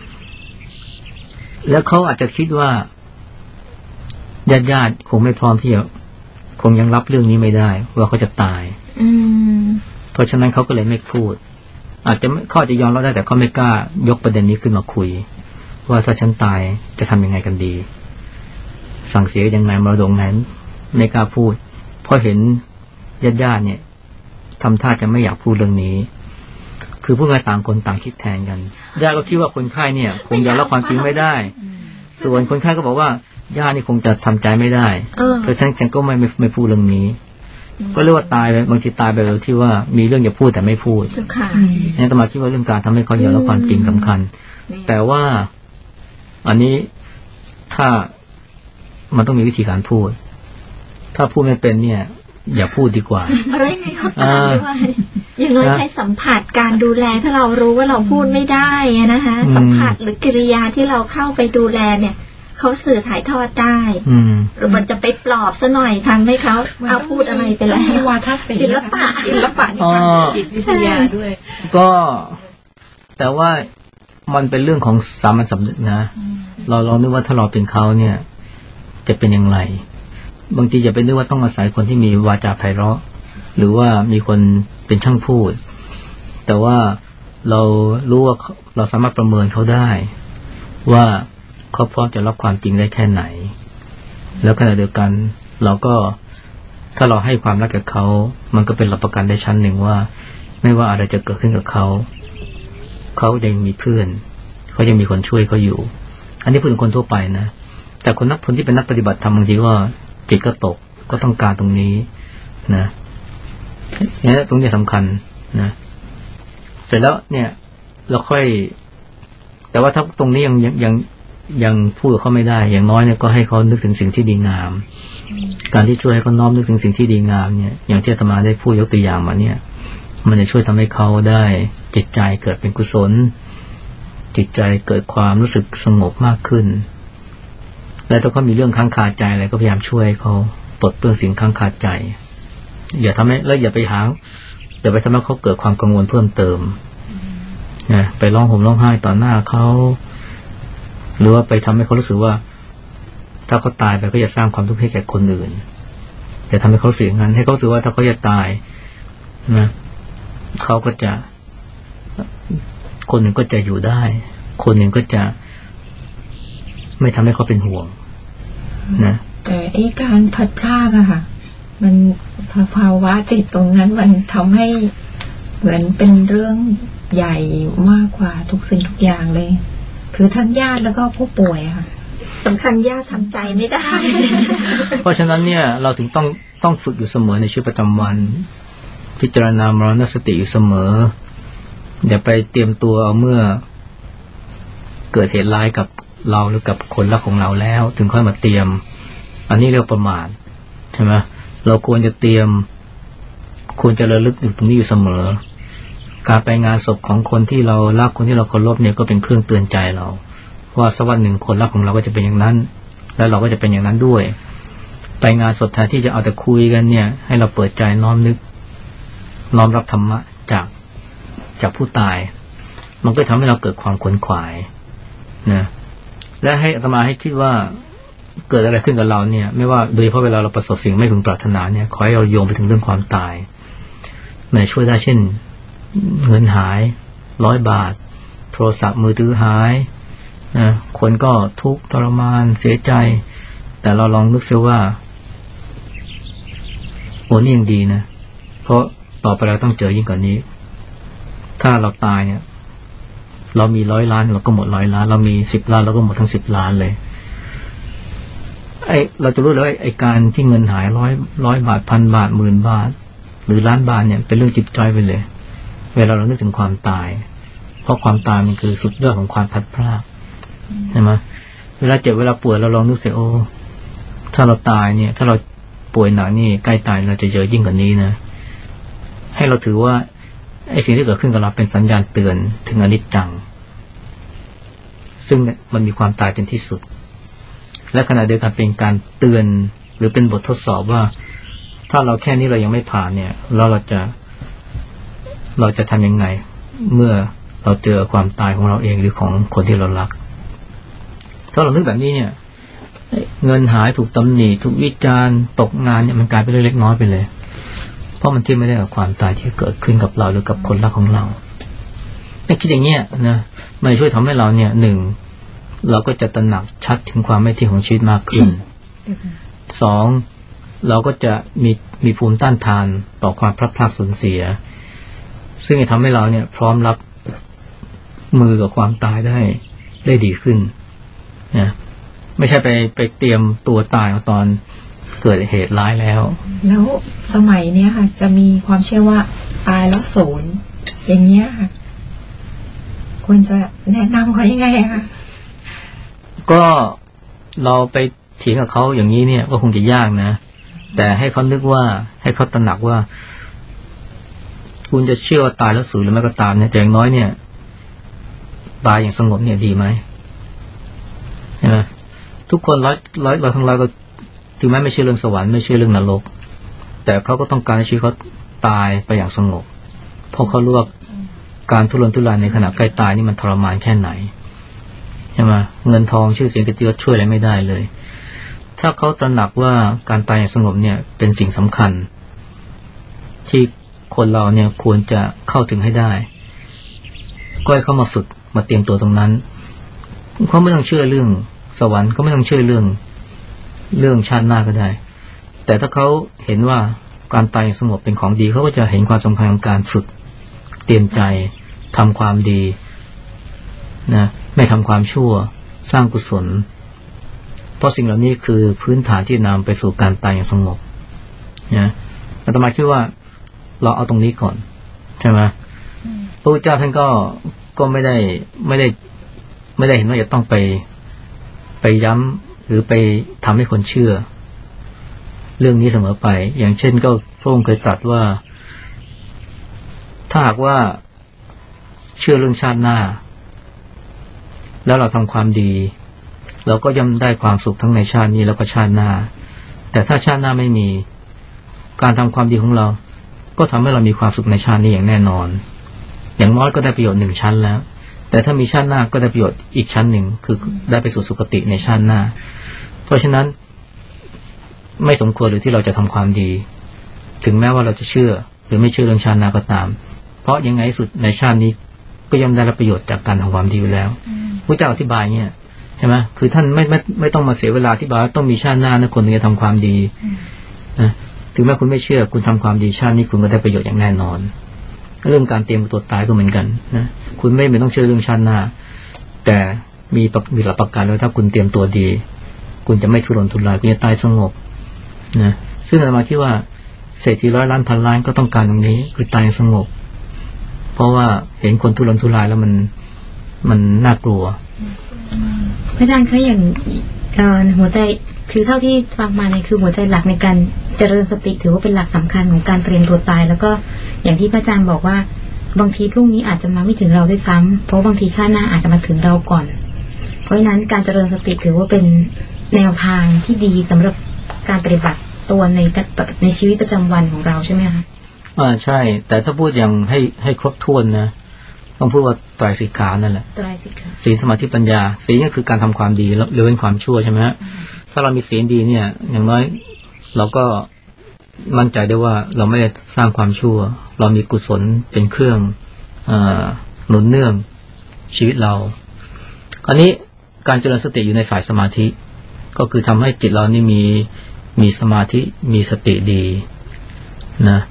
แล้วเขาอาจจะคิดว่าญาติคงไม่พร้อมที่จะคงยังรับเรื่องนี้ไม่ได้ว่าเขาจะตายเพราะฉะนั้นเขาก็เลยไม่พูดอาจจะยอมรับได้แต่เขาไม่กล้ายกประเด็นนี้ขึ้นมาคุยว่าถ้าฉันตายจะทำยังไงกันดีสั่งเสียยังไงมรดกนั้นไม่กล้าพูดเพราะเห็นญาติเนี่ยทำท่าจะไม่อยากพูดเรื่องนี้คือผู้งานต่างคนต่างคิดแทนกันญาติก็คิดว่าคนไข้เนี่ยคงยอมรับความจริงไม่ได้ส่วนคนไข้ก็บอกว่าญาตินี่คงจะทำใจไม่ได้เพราะฉะนั้นฉันก็ไม่พูดเรื่องนี้ก็เรียกว่าตายไปบางทีตายไปโดยที่ว่ามีเรื่องจะพูดแต่ไม่พูดนี่อาตมาคิดว่าเรื่องการทำให้เขายอมรับความจริงสำคัญแต่ว่าอันนี้ถ้ามันต้องมีวิธีการพูดถ้าพูดไม่เป็นเนี่ยอย่าพูดดีกว่าอะไรไงเขาตามด้วยอย่างน้อยใช้สัมผัสการดูแลถ้าเรารู้ว่าเราพูดไม่ได้นะคะสัมผัสหรือกิริยาที่เราเข้าไปดูแลเนี่ยเขาสื่อถ่ายทอดได้หรือมันจะไปปลอบซะหน่อยทำให้เขาเอาพูดอะไรไปแล้ววาทศิลปะในทางจิตวิทยาด้วยก็แต่ว่ามันเป็นเรื่องของสามัญสำนึกนะเราลองนึกว่าถ้าเราเป็นเขาเนี่ยจะเป็นอย่างไรบางทีอย่าไปนึกว่าต้องอาศัยคนที่มีวาจาไพเราะหรือว่ามีคนเป็นช่างพูดแต่ว่าเรารู้ว่าเราสามารถประเมินเขาได้ว่าเขาพร้อมจะรับความจริงได้แค่ไหนแล้วขณะเดียวกันเราก็ถ้าเราให้ความรักกับเขามันก็เป็นหลักประกันได้ชั้นหนึ่งว่าไม่ว่าอะไรจะเกิดขึ้นกับเขายังมีเพื่อนเขายังมีคนช่วยเขาอยู่อันนี้พูดถึงคนทั่วไปนะแต่คนที่เป็นนักปฏิบัติธรรมบางทีก็จิตก็ตกก็ต้องการตรงนี้นะเนี่ยตรงนี้สำคัญนะเสร็จแล้วเนี่ยเราค่อยแต่ว่าถ้าตรงนี้ยังพูดกับเขาไม่ได้อย่างน้อยเนี่ยก็ให้เขานึกถึงสิ่งที่ดีงามการที่ช่วยให้เขาน้อมนึกถึงสิ่งที่ดีงามเนี่ยอย่างที่อาตมาได้พูดยกตัวอย่างมาเนี่ยมันจะช่วยทำให้เขาได้จิตใจเกิดเป็นกุศลจิตใจเกิดความรู้สึกสงบมากขึ้นและถ้าเขามีเรื่องค้างคาใจอะไรก็พยายามช่วยเขาปลดเปลื้องสิ่งค้างคาใจอย่าทำให้แล้วอย่าไปทำให้เขาเกิดความกังวลเพิ่มเติมนะไปร้องห่มร้องไห้ต่อหน้าเขาหรือว่าไปทำให้เขารู้สึกว่าถ้าเขาตายไปก็จะสร้างความทุกข์ให้แก่คนอื่นจะทำให้เขาเสียงั้นให้เขารู้สึกว่าถ้าเขาจะตายนะเขาก็จะคนหนึ่งก็จะอยู่ได้คนหนึ่งก็จะไม่ทำให้เขาเป็นห่วงนะแต่ไอ้การพัดพรากอะค่ะมันภาวะจิตตรงนั้นมันทำให้เหมือนเป็นเรื่องใหญ่มากกว่าทุกสิ่งทุกอย่างเลยคือทั้งญาติแล้วก็ผู้ป่วยค่ะสำคัญญาติทำใจไม่ได้เพราะฉะนั้นเนี่ยเราถึงต้องฝึกอยู่เสมอในชีวิตประจำวันพิจารณามรณสติอยู่เสมออย่าไปเตรียมตัวเอาเมื่อเกิดเหตุร้ายกับเราหรือกับคนรักของเราแล้วถึงค่อยมาเตรียมอันนี้เรียกประมาทใช่ไหมเราควรจะเตรียมควรจะระลึกอยู่ตรงนี้อยู่เสมอการไปงานศพของคนที่เรารักคนที่เราเคารพเนี่ยก็เป็นเครื่องเตือนใจเราว่าสักวันหนึ่งคนรักของเราก็จะเป็นอย่างนั้นแล้วเราก็จะเป็นอย่างนั้นด้วยไปงานศพแทนที่จะเอาแต่คุยกันเนี่ยให้เราเปิดใจน้อมนึกน้อมรับธรรมะจากผู้ตายมันก็ทำให้เราเกิดความขวนขวายนะและให้อาตมาให้คิดว่าเกิดอะไรขึ้นกับเราเนี่ยไม่ว่าโดยเฉพาะเวลาเราประสบสิ่งไม่พึงปรารถนาเนี่ยขอให้เราโยงไปถึงเรื่องความตายมันช่วยได้เช่นเงินหาย100 บาทโทรศัพท์มือถือหายนะคนก็ทุกข์ทรมานเสียใจแต่เราลองนึกซิว่าโอ้นี่ยังดีนะเพราะต่อไปเราต้องเจอยิ่งกว่านี้ถ้าเราตายเนี่ยเรามี100 ล้านเราก็หมด100 ล้านเรามี10 ล้านเราก็หมดทั้ง10 ล้านเลยเราจะรู้เลยว่าไอ้การที่เงินหายร้อยบาท1,000 บาท10,000 บาทหรือล้านบาทเนี่ยเป็นเรื่องจิ๊บจ้อยไปเลยเวลาเรานึกถึงความตายเพราะความตายมันคือสุดยอดของความพลัดพรากใช่ไหมเวลาเจ็บเวลาป่วยเราลองนึกสิโอ้ถ้าเราตายเนี่ยถ้าเราป่วยหนักนี่ใกล้ตายเราจะเจอยิ่งกว่านี้นะให้เราถือว่าไอ้สิ่งที่เกิดขึ้นกับเราเป็นสัญญาณเตือนถึงอนิจจังซึ่งมันมีความตายเป็นที่สุดและขณะเดียวกันเป็นการเตือนหรือเป็นบททดสอบว่าถ้าเราแค่นี้เรายังไม่ผ่านเนี่ยเราจะทำยังไงเมื่อเราเจอความตายของเราเองหรือของคนที่เรารักถ้าเรานึกแบบนี้เนี่ยเงินหายถูกตำหนิถูกวิจารณ์ตกงานเนี่ยมันกลายเป็นเรื่องเล็กน้อยไปเลยเพราะมันเทียบไม่ได้กับความตายที่เกิดขึ้นกับเราหรือกับคนรักของเราถ้าคิดอย่างเงี้ยนะมันช่วยทำให้เราเนี่ยหนึ่งเราก็จะตระหนักชัดถึงความไม่เที่ยงของชีวิตมากขึ้นสองเราก็จะมีภูมิต้านทานต่อความพลัดพรากสูญเสียซึ่งจะทำให้เราเนี่ยพร้อมรับมือกับความตายได้ดีขึ้นนะไม่ใช่ไปเตรียมตัวตายตอนเกิดเหตุร้ายแล้วสมัยเนี้ยค่ะจะมีความเชื่อว่าตายแล้วศูนย์อย่างเงี้ยค่ะควรจะแนะนำเขายังไงคะก็เราไปเถียงกับเขาอย่างนี้เนี่ยก็คงจะยากนะแต่ให้เขานึกว่าให้เขาตระหนักว่าคุณจะเชื่อว่าตายแล้วศูนย์หรือไม่ก็ตามเนี่ยแต่อย่างน้อยเนี่ยตายอย่างสงบเนี่ยดีไหมใช่ไหมทุกคนเราทั้งเราก็ถึงแม้ไม่เชื่อเรื่องสวรรค์ไม่เชื่อเรื่องนรกแต่เขาก็ต้องการให้ชีวิตเขาตายไปอย่างสงบเพราะเขารู้ว่าการทุรนทุรายในขณะใกล้ตายนี่มันทรมานแค่ไหนใช่ไหมเงินทองชื่อเสียงเกียรติยศช่วยอะไรไม่ได้เลยถ้าเขาตระหนักว่าการตายอย่างสงบเนี่ยเป็นสิ่งสำคัญที่คนเราเนี่ยควรจะเข้าถึงให้ได้ก็ให้เขามาฝึกมาเตรียมตัวตรงนั้นเขาไม่ต้องเชื่อเรื่องสวรรค์ก็ไม่ต้องเชื่อเรื่องชาติหน้าก็ได้แต่ถ้าเขาเห็นว่าการตายอย่างสงบเป็นของดีเขาก็จะเห็นความสำคัญของการฝึกเตรียมใจทำความดีนะไม่ทำความชั่วสร้างกุศลเพราะสิ่งเหล่านี้คือพื้นฐานที่นำไปสู่การตายอย่างสงบนะอาตมาคิดว่าเราเอาตรงนี้ก่อนใช่ไหมพระพุทธเจ้าท่านก็ไม่ได้เห็นว่าจะต้องไปย้ำหรือไปทำให้คนเชื่อเรื่องนี้เสมอไปอย่างเช่นก็พระองค์เคยตรัสว่าถ้าหากว่าเชื่อเรื่องชาติหน้าแล้วเราทำความดีเราก็ย่อมได้ความสุขทั้งในชาตินี้แล้วก็ชาติหน้าแต่ถ้าชาติหน้าไม่มีการทำความดีของเราก็ทำให้เรามีความสุขในชาตินี้อย่างแน่นอนอย่างน้อยก็ได้ประโยชน์1ชั้นแล้วแต่ถ้ามีชาติหน้าก็ได้ประโยชน์อีกชั้นหนึ่งคือได้ไปสู่สุคติในชาติหน้าเพราะฉะนั้นไม่สมควรเลยที่เราจะทำความดีถึงแม้ว่าเราจะเชื่อหรือไม่เชื่อเรื่องชาติหน้าก็ตามเพราะยังไงสุดในชาตินี้ก็ย่อมได้รับประโยชน์จากการทำความดีอยู่แล้วพระเจ้าอธิบายเนี่ยใช่ไหมคือท่านไม่ต้องมาเสียเวลาอธิบายต้องมีชาติหน้านะคนถึงจะทำความดีนะถึงแม้คุณไม่เชื่อคุณทำความดีชาตินี้คุณก็ได้ประโยชน์อย่างแน่นอนเรื่องการเตรียมตัวตายก็เหมือนกันนะคุณไม่ต้องเชื่อเรื่องชาติหน้าแต่มีหลักประกันเลยถ้าคุณเตรียมตัวดีคุณจะไม่ทุรนทุรายคุณจะตายสงบนะซึ่งอาตมาคิดว่าเศรษฐี100 ล้านพันล้านก็ต้องการตรงนี้คือตายสงบเพราะว่าเห็นคนทุรนทุรายแล้วมันน่ากลัวพระอาจารย์คะอย่างหัวใจคือเท่าที่ฟังมาเนี่ยคือหัวใจหลักในการเจริญสติถือว่าเป็นหลักสำคัญของการเตรียมตัวตายแล้วก็อย่างที่พระอาจารย์บอกว่าบางทีพรุ่งนี้อาจจะมาไม่ถึงเราด้วยซ้ำเพราะบางทีชาติหน้าอาจจะมาถึงเราก่อนเพราะฉะนั้นการเจริญสติถือว่าเป็นแนวทางที่ดีสำหรับการปฏิบัติตัวในชีวิตประจำวันของเราใช่ไหมคะใช่แต่ถ้าพูดอย่างให้ครบถ้วนนะต้องพูดว่าไตรสิกขานั่นแหละไตรสิกขาศีลสมาธิปัญญาศีลก็คือการทำความดีแล้วเว้นความชั่วใช่ไหมฮะถ้าเรามีศีลดีเนี่ยอย่างน้อยเราก็มั่นใจได้ว่าเราไม่ได้สร้างความชั่วเรามีกุศลเป็นเครื่องหนุนเนื่องชีวิตเราคราวนี้การเจริญสติอยู่ในฝ่ายสมาธิก็คือทำให้จิตเรานี่มีสมาธิมีสติดีนะ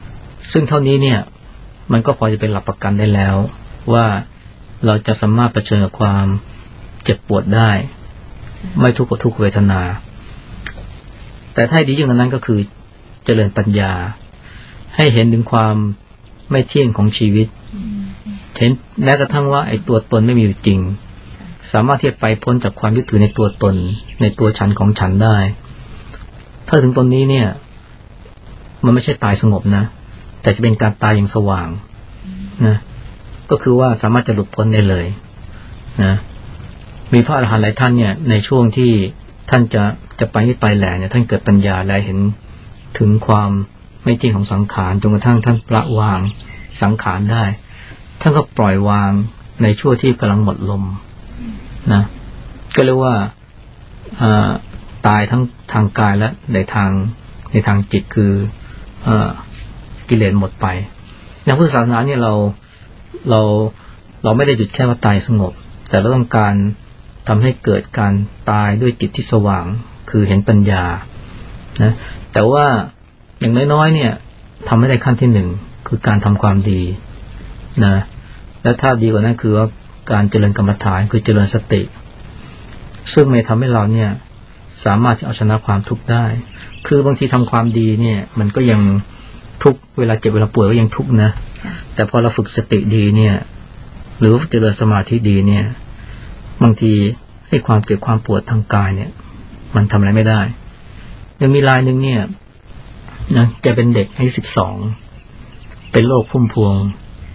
ซึ่งเท่านี้เนี่ยมันก็พอจะเป็นหลักประกันได้แล้วว่าเราจะสามารถเผชิญกับความเจ็บปวดได้ไม่ทุกข์กับทุกขเวทนาแต่ถ้าดียิ่งกว่านั้นก็คือเจริญปัญญาให้เห็นถึงความไม่เที่ยงของชีวิตเห็นแม้กระทั่งว่าไอ้ตัวตนไม่มีอยู่จริงสามารถที่จะไปพ้นจากความยึดถือในตัวตนในตัวฉันของฉันได้ถ้าถึงตรงนี้เนี่ยมันไม่ใช่ตายสงบนะแต่จะเป็นการตายอย่างสว่างนะก็คือว่าสามารถจะหลุดพ้นได้เลยนะมีพระอรหันต์หลายท่านเนี่ยในช่วงที่ท่านจะไปที่ปลายแหล่เนี่ยท่านเกิดปัญญาและเห็นถึงความไม่เที่ยงของสังขารจนกระทั่งท่านปละวางสังขารได้ท่านก็ปล่อยวางในช่วงที่กำลังหมดลมนะก็เรียกว่าตายทั้งทางกายและในทางจิตคือกิเลสหมดไปในพุทธศาสนาเนี่ยเราไม่ได้หยุดแค่ว่าตายสงบแต่เราต้องการทำให้เกิดการตายด้วยจิตที่สว่างคือเห็นปัญญานะแต่ว่าอย่างน้อยๆเนี่ยทำให้ได้ขั้นที่หนึ่งคือการทำความดีนะและถ้าดีกว่านั้นคือว่าการเจริญกรรมฐานคือเจริญสติซึ่งไม่ทำให้เราเนี่ยสามารถที่เอาชนะความทุกข์ได้คือบางทีทำความดีเนี่ยมันก็ยังทุกข์เวลาเจ็บเวลาป่วยก็ยังทุกข์นะแต่พอเราฝึกสติดีเนี่ยหรือเจริญสมาธิดีเนี่ยบางทีให้ความเจ็บความปวดทางกายเนี่ยมันทำอะไรไม่ได้ยังมีรายหนึ่งเนี่ยนะแกเป็นเด็กอายุ12เป็นโรคพุ่มพวง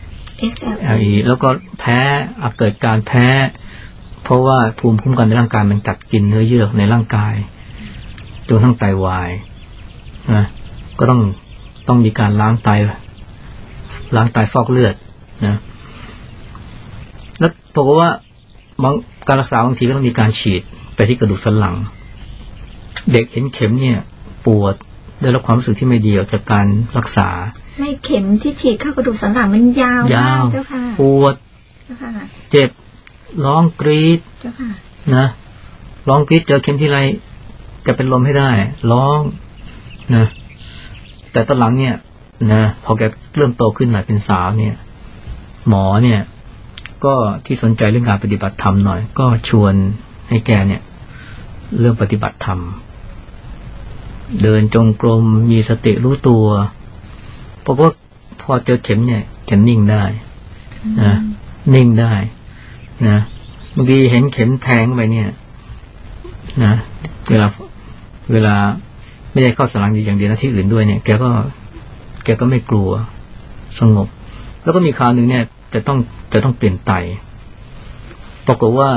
SLE แล้วก็แพ้เกิดการแพ้เพราะว่าภูมิคุ้มกันในร่างกายมันกัดกินเนื้อเยื่อในร่างกายจนทั้งไตวายนะก็ต้องมีการล้างไตฟอกเลือดนะแล้วบอกว่าการรักษาบางทีก็ต้องมีการฉีดไปที่กระดูกสันหลังเด็กเห็นเข็มเนี่ยปวดได้รับความรู้สึกที่ไม่ดีออกจากการรักษาไม่เข็มที่ฉีดเข้ากระดูกสันหลังมันยาวมากเจ้าค่ะปวดเจ็บร้องกรีดเจ้าค่ะนะร้องกรีดเจอเข็มทีไรจะเป็นลมให้ได้ร้องนะแต่ตอนหลังเนี่ยนะพอแกเริ่มโตขึ้นหน่อยเป็นสาวเนี่ยหมอเนี่ยก็ที่สนใจเรื่องการปฏิบัติธรรมหน่อยก็ชวนให้แกเนี่ยเรื่องปฏิบัติธรรมเดินจงกรมมีสติรู้ตัวเพราะว่าพอเจอเข็มเนี่ยแกนิ่งได้นะนิ่งได้นะบางทีเห็นเข็มแทงไปเนี่ยนะเวลาไม่ได้เข้าสลังอย่างเดียวนะที่อื่นด้วยเนี่ยแกก็ไม่กลัวสงบแล้วก็มีคราวนึงเนี่ยจะต้องเปลี่ยนไตปรากฏว่า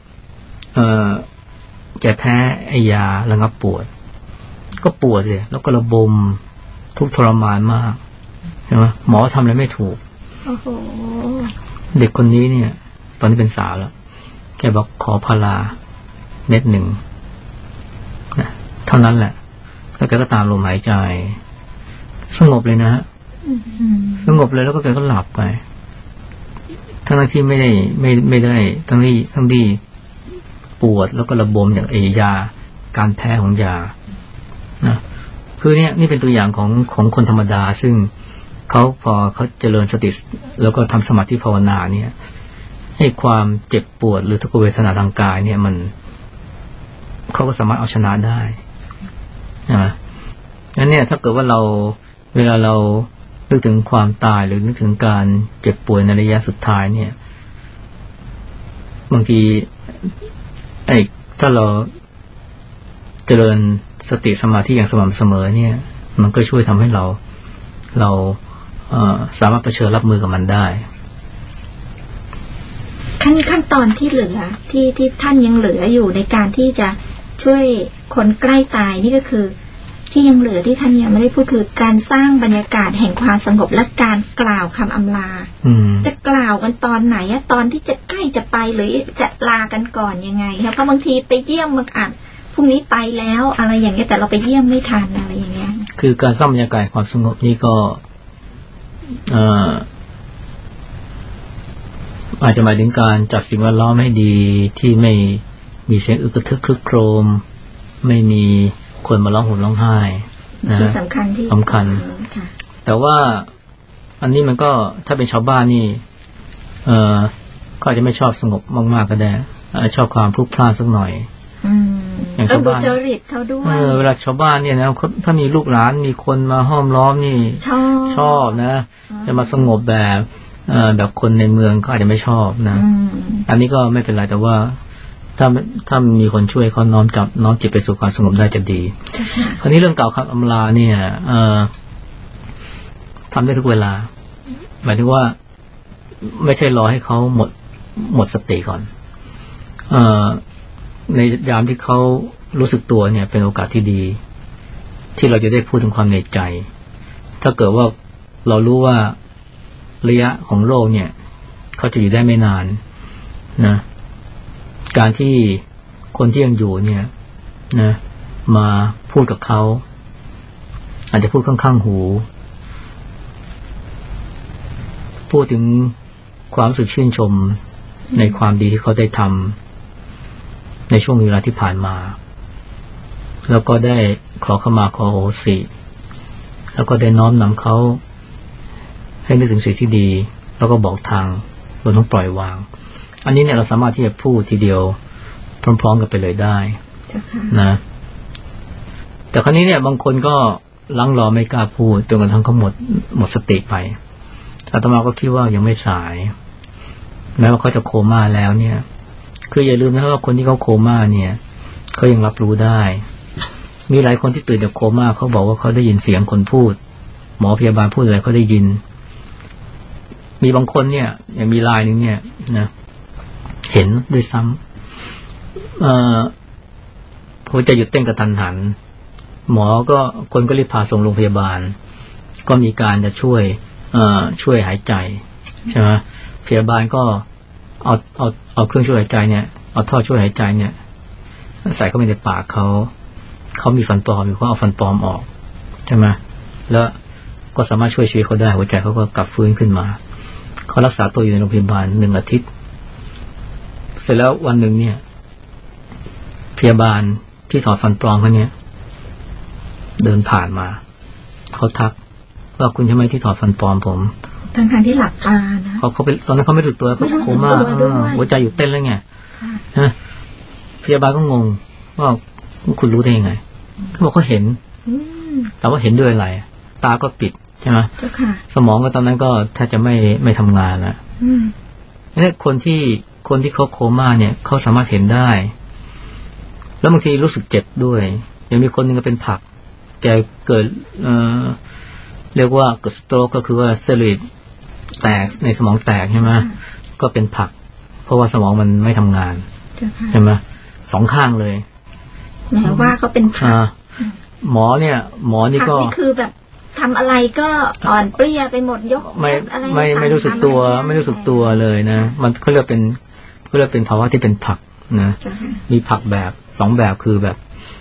แกแพ้ไอยาระงับปวดก็ปวดสิแล้วก็ระบมทุกข์ทรมานมากใช่ไหมหมอทำอะไรไม่ถูกเด็กคนนี้เนี่ยตอนนี้เป็นสาวแล้วแกบอกขอพาราเม็ดหนึ่งนะเท่านั้นแหละแล้วแกก็ตามลมหายใจสงบเลยนะฮะสงบเลยแล้วก็แกก็หลับไปทั้งที่ไม่ได้ทั้งที่ปวดแล้วก็ระบมอย่างยาการแพ้ของยานะคือนี่เป็นตัวอย่างของคนธรรมดาซึ่งพอเขาเจริญสติแล้วก็ทำสมาธิภาวนาเนี่ยให้ความเจ็บปวดหรือทุกขเวทนาทางกายเนี่ยมันเขาก็สามารถเอาชนะได้นะงั้นเนี่ยถ้าเกิดว่าเวลาเรานึกถึงความตายหรือนึกถึงการเจ็บป่วยในระยะสุดท้ายเนี่ยบางทีถ้าเราเจริญสติสมาธิอย่างสม่ำเสมอเนี่ยมันก็ช่วยทำให้เราสามารถเผชิญรับมือกับมันได้ขั้นตอนที่เหลือที่ท่านยังเหลืออยู่ในการที่จะช่วยคนใกล้ตายนี่ก็คือที่ยังเหลือที่ท่านยังไม่ได้พูดคือการสร้างบรรยากาศแห่งความสงบและการกล่าวคำอำลาจะกล่าวกันตอนไหนตอนที่จะใกล้จะไปหรือจะลากันก่อนยังไงครับเพราะบางทีไปเยี่ยมบางอันพรุ่งนี้ไปแล้วอะไรอย่างเงี้ยแต่เราไปเยี่ยมไม่ทันอะไรอย่างเงี้ยคือการสร้างบรรยากาศความสงบนี่ก็อาจจะหมายถึงการจัดสิ่งแวดล้อมให้ดีที่ไม่มีเสียงอึกกระทึกครึกโครมไม่มีคนมาร้องห่มร้องไห้ที่สำคัญแต่ว่าอันนี้มันก็ถ้าเป็นชาวบ้านนี่ก็อาจจะไม่ชอบสงบมากๆก็ได้ชอบความพลุกพล่านสักหน่อยอย่างชาวบ้านจริตเขาด้วยเวลาชาวบ้านเนี่ยนะถ้ามีลูกหลานมีคนมาห้อมล้อมนี่ชอบนะจะมาสงบแบบคนในเมืองก็อาจจะไม่ชอบนะอันนี้ก็ไม่เป็นไรแต่ว่าถ้ามีคนช่วยเขาน้อมจิตไปสู่ความสงบได้จะดีคราวนี้เรื่องกล่าวคำอำลาเนี่ยทำได้ทุกเวลาหมายถึงว่าไม่ใช่รอให้เขาหมดสติก่อนในยามที่เขารู้สึกตัวเนี่ยเป็นโอกาสที่ดีที่เราจะได้พูดถึงความในใจถ้าเกิดว่าเรารู้ว่าระยะของโรคเนี่ยเขาจะอยู่ได้ไม่นานนะการที่คนที่ยังอยู่เนี่ยนะมาพูดกับเขาอาจจะพูดข้างๆหูพูดถึงความรู้สึกชื่นชมในความดีที่เขาได้ทำในช่วงเวลาที่ผ่านมาแล้วก็ได้ขอเข้ามาขอโหสิแล้วก็ได้น้อมนำเขาให้นึกถึงสิ่งที่ดีแล้วก็บอกทางรวมทั้งปล่อยวางอันนี้เนี่ยเราสามารถที่จะพูดทีเดียวพร้อมๆกันไปเลยได้นะแต่คราวนี้เนี่ยบางคนก็ลังรอไม่กล้าพูดจนกระทั่งเขาหมดสติไปอาตมาก็คิดว่ายังไม่สายแม้ว่าเขาจะโคม่าแล้วเนี่ยคืออย่าลืมนะว่าคนที่เขาโคม่าเนี่ยเขายังรับรู้ได้มีหลายคนที่ตื่นจากโคม่าเขาบอกว่าเขาได้ยินเสียงคนพูดหมอพยาบาลพูดอะไรเขาได้ยินมีบางคนเนี่ยอย่างมีรายนึงเนี่ยนะเห็นด้วยซ้ำหัวใจหยุดเต้นกระทันหันหมอก็คนก็รีบพาส่งโรงพยาบาลก็มีการจะช่วยหายใจใช่ไหมพยาบาลก็เอาเครื่องช่วยหายใจเนี่ยเอาท่อช่วยหายใจเนี่ยใส่เข้าไปในปากเขามีฟันปลอมอยู่ก็เอาฟันปลอมออกใช่ไหมแล้วก็สามารถช่วยชีวิตเขาได้หัวใจเขาก็กลับฟื้นขึ้นมาเขารักษาตัวอยู่ในโรงพยาบาล1 อาทิตย์เสร็จแล้ววันหนึ่งเนี่ยพยาบาลที่ถอดฟันปลอมเขาเนี่ยเดินผ่านมาเขาทักว่าคุณใช่ไหมที่ถอดฟันปลอมผมทั้งที่หลับตานะเขาตอนนั้นเขาไม่รู้สึกตัวเขาโคม่าหัวใจหยุดเต้นแล้วไงพยาบาลก็งงว่าคุณรู้ได้ยังไงเขาบอกเขาเห็นแต่ว่าเห็นด้วยอะไรตาก็ปิดใช่ไหมสมองก็ตอนนั้นก็แทบจะไม่ทำงานแล้วนี่คนที่เขาโคม่าเนี่ยเขาสามารถเห็นได้แล้วบางทีรู้สึกเจ็บด้วยยังมีคนนึงก็เป็นผักแกเกิดเรียกว่าเกิดสโตรกก็คือว่าเซลล์แตกในสมองแตกใช่ไหมก็เป็นผักเพราะว่าสมองมันไม่ทำงานใช่ไหม2 ข้างเลยแม้ว่าเขาเป็นผักหมอนี่ก็คือแบบทำอะไรก็อ่อนเปรี้ยไปหมดยกไม่รู้สึกตัวเลยนะมันเขาเรียกเป็นภาวะที่เป็นผักนะมีผักแบบ2 แบบคือแบบ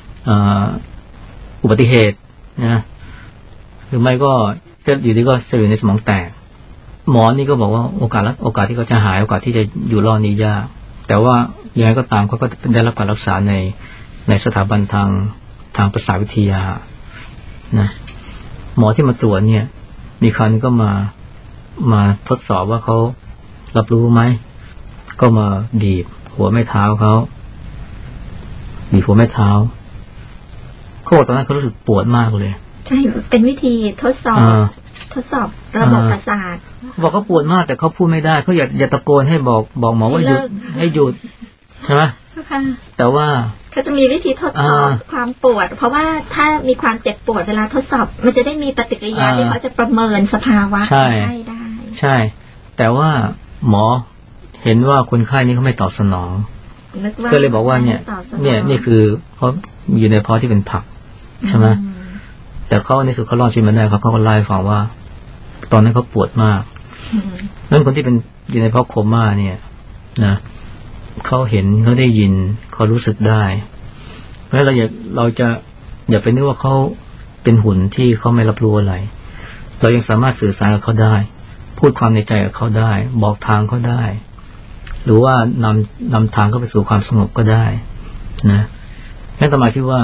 อุบัติเหตุนะหรือไม่ก็อยู่ดีก็เซลล์ในสมองแตกหมอนี่ก็บอกว่าโอกาสที่เขาจะหายโอกาสที่จะอยู่รอดนี่ยากแต่ว่ายังไงก็ตามเขาก็ได้รับการรักษาในสถาบันทางประสาทวิทยานะหมอที่มาตรวจเนี่ยมีครั้งนึงก็มาทดสอบว่าเขารับรู้ไหมก็มาบีบหัวแม่เท้าเขาบีบหัวแม่เท้าเขาบอกตอนนั้นเขารู้สึกปวดมากเลยใช่เป็นวิธีทดสอบระบบประสาทบอกเขาปวดมากแต่เขาพูดไม่ได้เขาอย่าตะโกนให้บอกหมอว่าหยุดให้หยุดใช่ไหมแต่ว่าเขาจะมีวิธีทดสอบความปวดเพราะว่าถ้ามีความเจ็บปวดเวลาทดสอบมันจะได้มีปฏิกิริยาที่เขาจะประเมินสภาวะได้ใช่แต่ว่าหมอเห็นว่าคนไข้นี้เขาไม่ตอบสนองก็เลยบอกว่านี่คือเขาอยู่ในภาวะที่เป็นผักใช่ไหมแต่เขาในสุดเขารอดชีวิตมาได้เขาก็ไล่ฟังว่าตอนนั้นเขาปวดมากนั่นคนที่เป็นอยู่ในภาวะโคม่าเนี่ยนะเขาเห็นเขาได้ยินเขารู้สึกได้เพราะฉะนั้นเราจะอย่าไปนึกว่าเขาเป็นหุ่นที่เขาไม่รับรู้อะไรเรายังสามารถสื่อสารกับเขาได้พูดความในใจกับเขาได้บอกทางเขาได้หรือว่านำทางเขาไปสู่ความสงบก็ได้นะงั้นอาตมาคิดว่า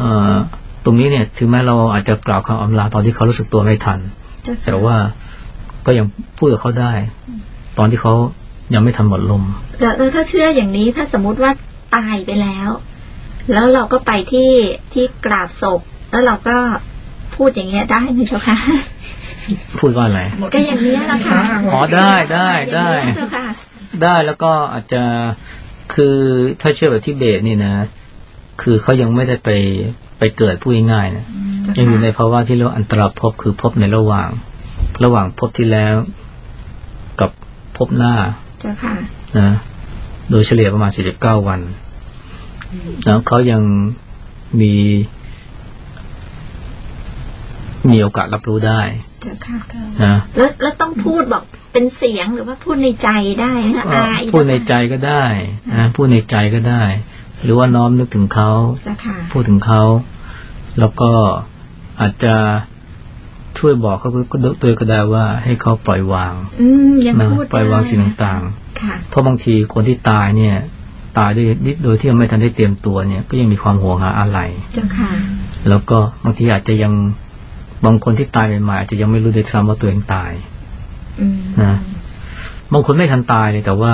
ตรงนี้เนี่ยถึงแม้เราอาจจะกล่าวคำอำลาตอนที่เขารู้สึกตัวไม่ทันแต่ว่าก็ยังพูดกับเขาได้ ตอนที่เขายังไม่ทันหมดลมแล้วถ้าเชื่ออย่างนี้ถ้าสมมุติว่าตายไปแล้วเราก็ไปที่กราบศพแล้วเราก็พูดอย่างเงี้ยได้ไหมเจ้าค่ะพูดว่าอะไรก็อย่างนี้แหละค่ะอ๋อได้แล้วก็อาจจะคือถ้าเชื่อแบบทิเบตนี่นะคือเขายังไม่ได้ไปเกิดพูดง่ายๆนะยังอยู่ในภาวะที่เรียกว่าอันตรภพคือภพในระหว่างภพที่แล้วกับภพหน้าเจ้าค่ะนะโดยเฉลี่ยประมาณ49วันแล้วเขายังมีโอกาสรับรู้ได้นะแล้วต้องพูดบอกเป็นเสียงหรือว่าพูดในใจได้ฮะพูดในใจก็ได้นะพูดในใจก็ได้หรือว่าน้อมนึกถึงเขาพูดถึงเขาแล้วก็อาจจะช่วยบอกเขาด้วยก็ได้ว่าให้เขาปล่อยวางนะปล่อยวางสิ่งต่างๆเพราะบางทีคนที่ตายเนี่ยตายโดยที่ไม่ทันได้เตรียมตัวเนี่ยก็ยังมีความห่วงหาอะไรแล้วก็บางทีอาจจะยังบางคนที่ตายใหม่ๆอาจจะยังไม่รู้ด้วยซ้ำว่าตัวเองตายนะบางคนไม่ทันตายเลยแต่ว่า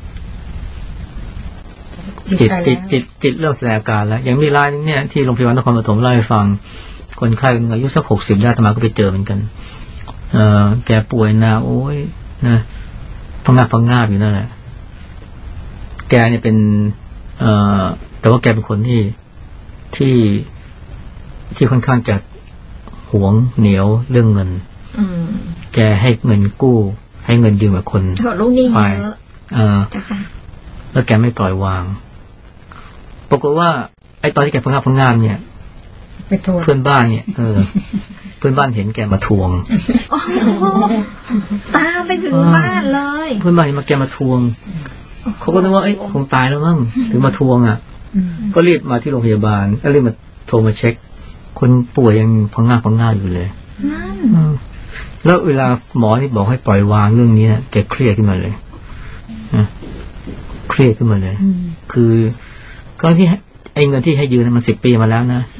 จิตเริ่มแสดงอาการแล้วอย่างมีรายนึงเนี่ยที่โรงพยาบาลนครปฐมเล่าให้ฟังคนไข้อายุสัก60ได้อาตมาก็ไปเจอเหมือนกันแกป่วยนะโอ้ยนะพังงาบอยู่นั่นแหละแกเนี่ยเป็นแต่ว่าแกเป็นคนที่ค่อนข้างจะหวงเหนียวเรื่องเงินแกให้เงินกู้ให้เงินยืมกับคนไปแล้วแกไม่ปล่อยวางปรากฏว่าไอ้ตอนที่แกพังงาบเนี่ยเพื่อนบ้านเนี่ยเพื่อนบ้านเห็นแกมาทวงตามไปถึงบ้านเลยเพื่อนบ้านเห็นมาแกมาทวงเขาก็นึกว่าคงตายแล้วมั้งถึงมาทวงก็รีบมาที่โรงพยาบาลแล้วรีบมาโทรมาเช็คคนป่วยยังพังงาบอยู่เลยแล้วเวลาหมอนี่บอกให้ปล่อยวางเรื่องนี้นะแกเครียดขึ้นมาเลยเครียดขึ้นมาเลยคือก็ที่ไอ้เงินที่ให้ยืมมัน10 ปีมาแล้วนะ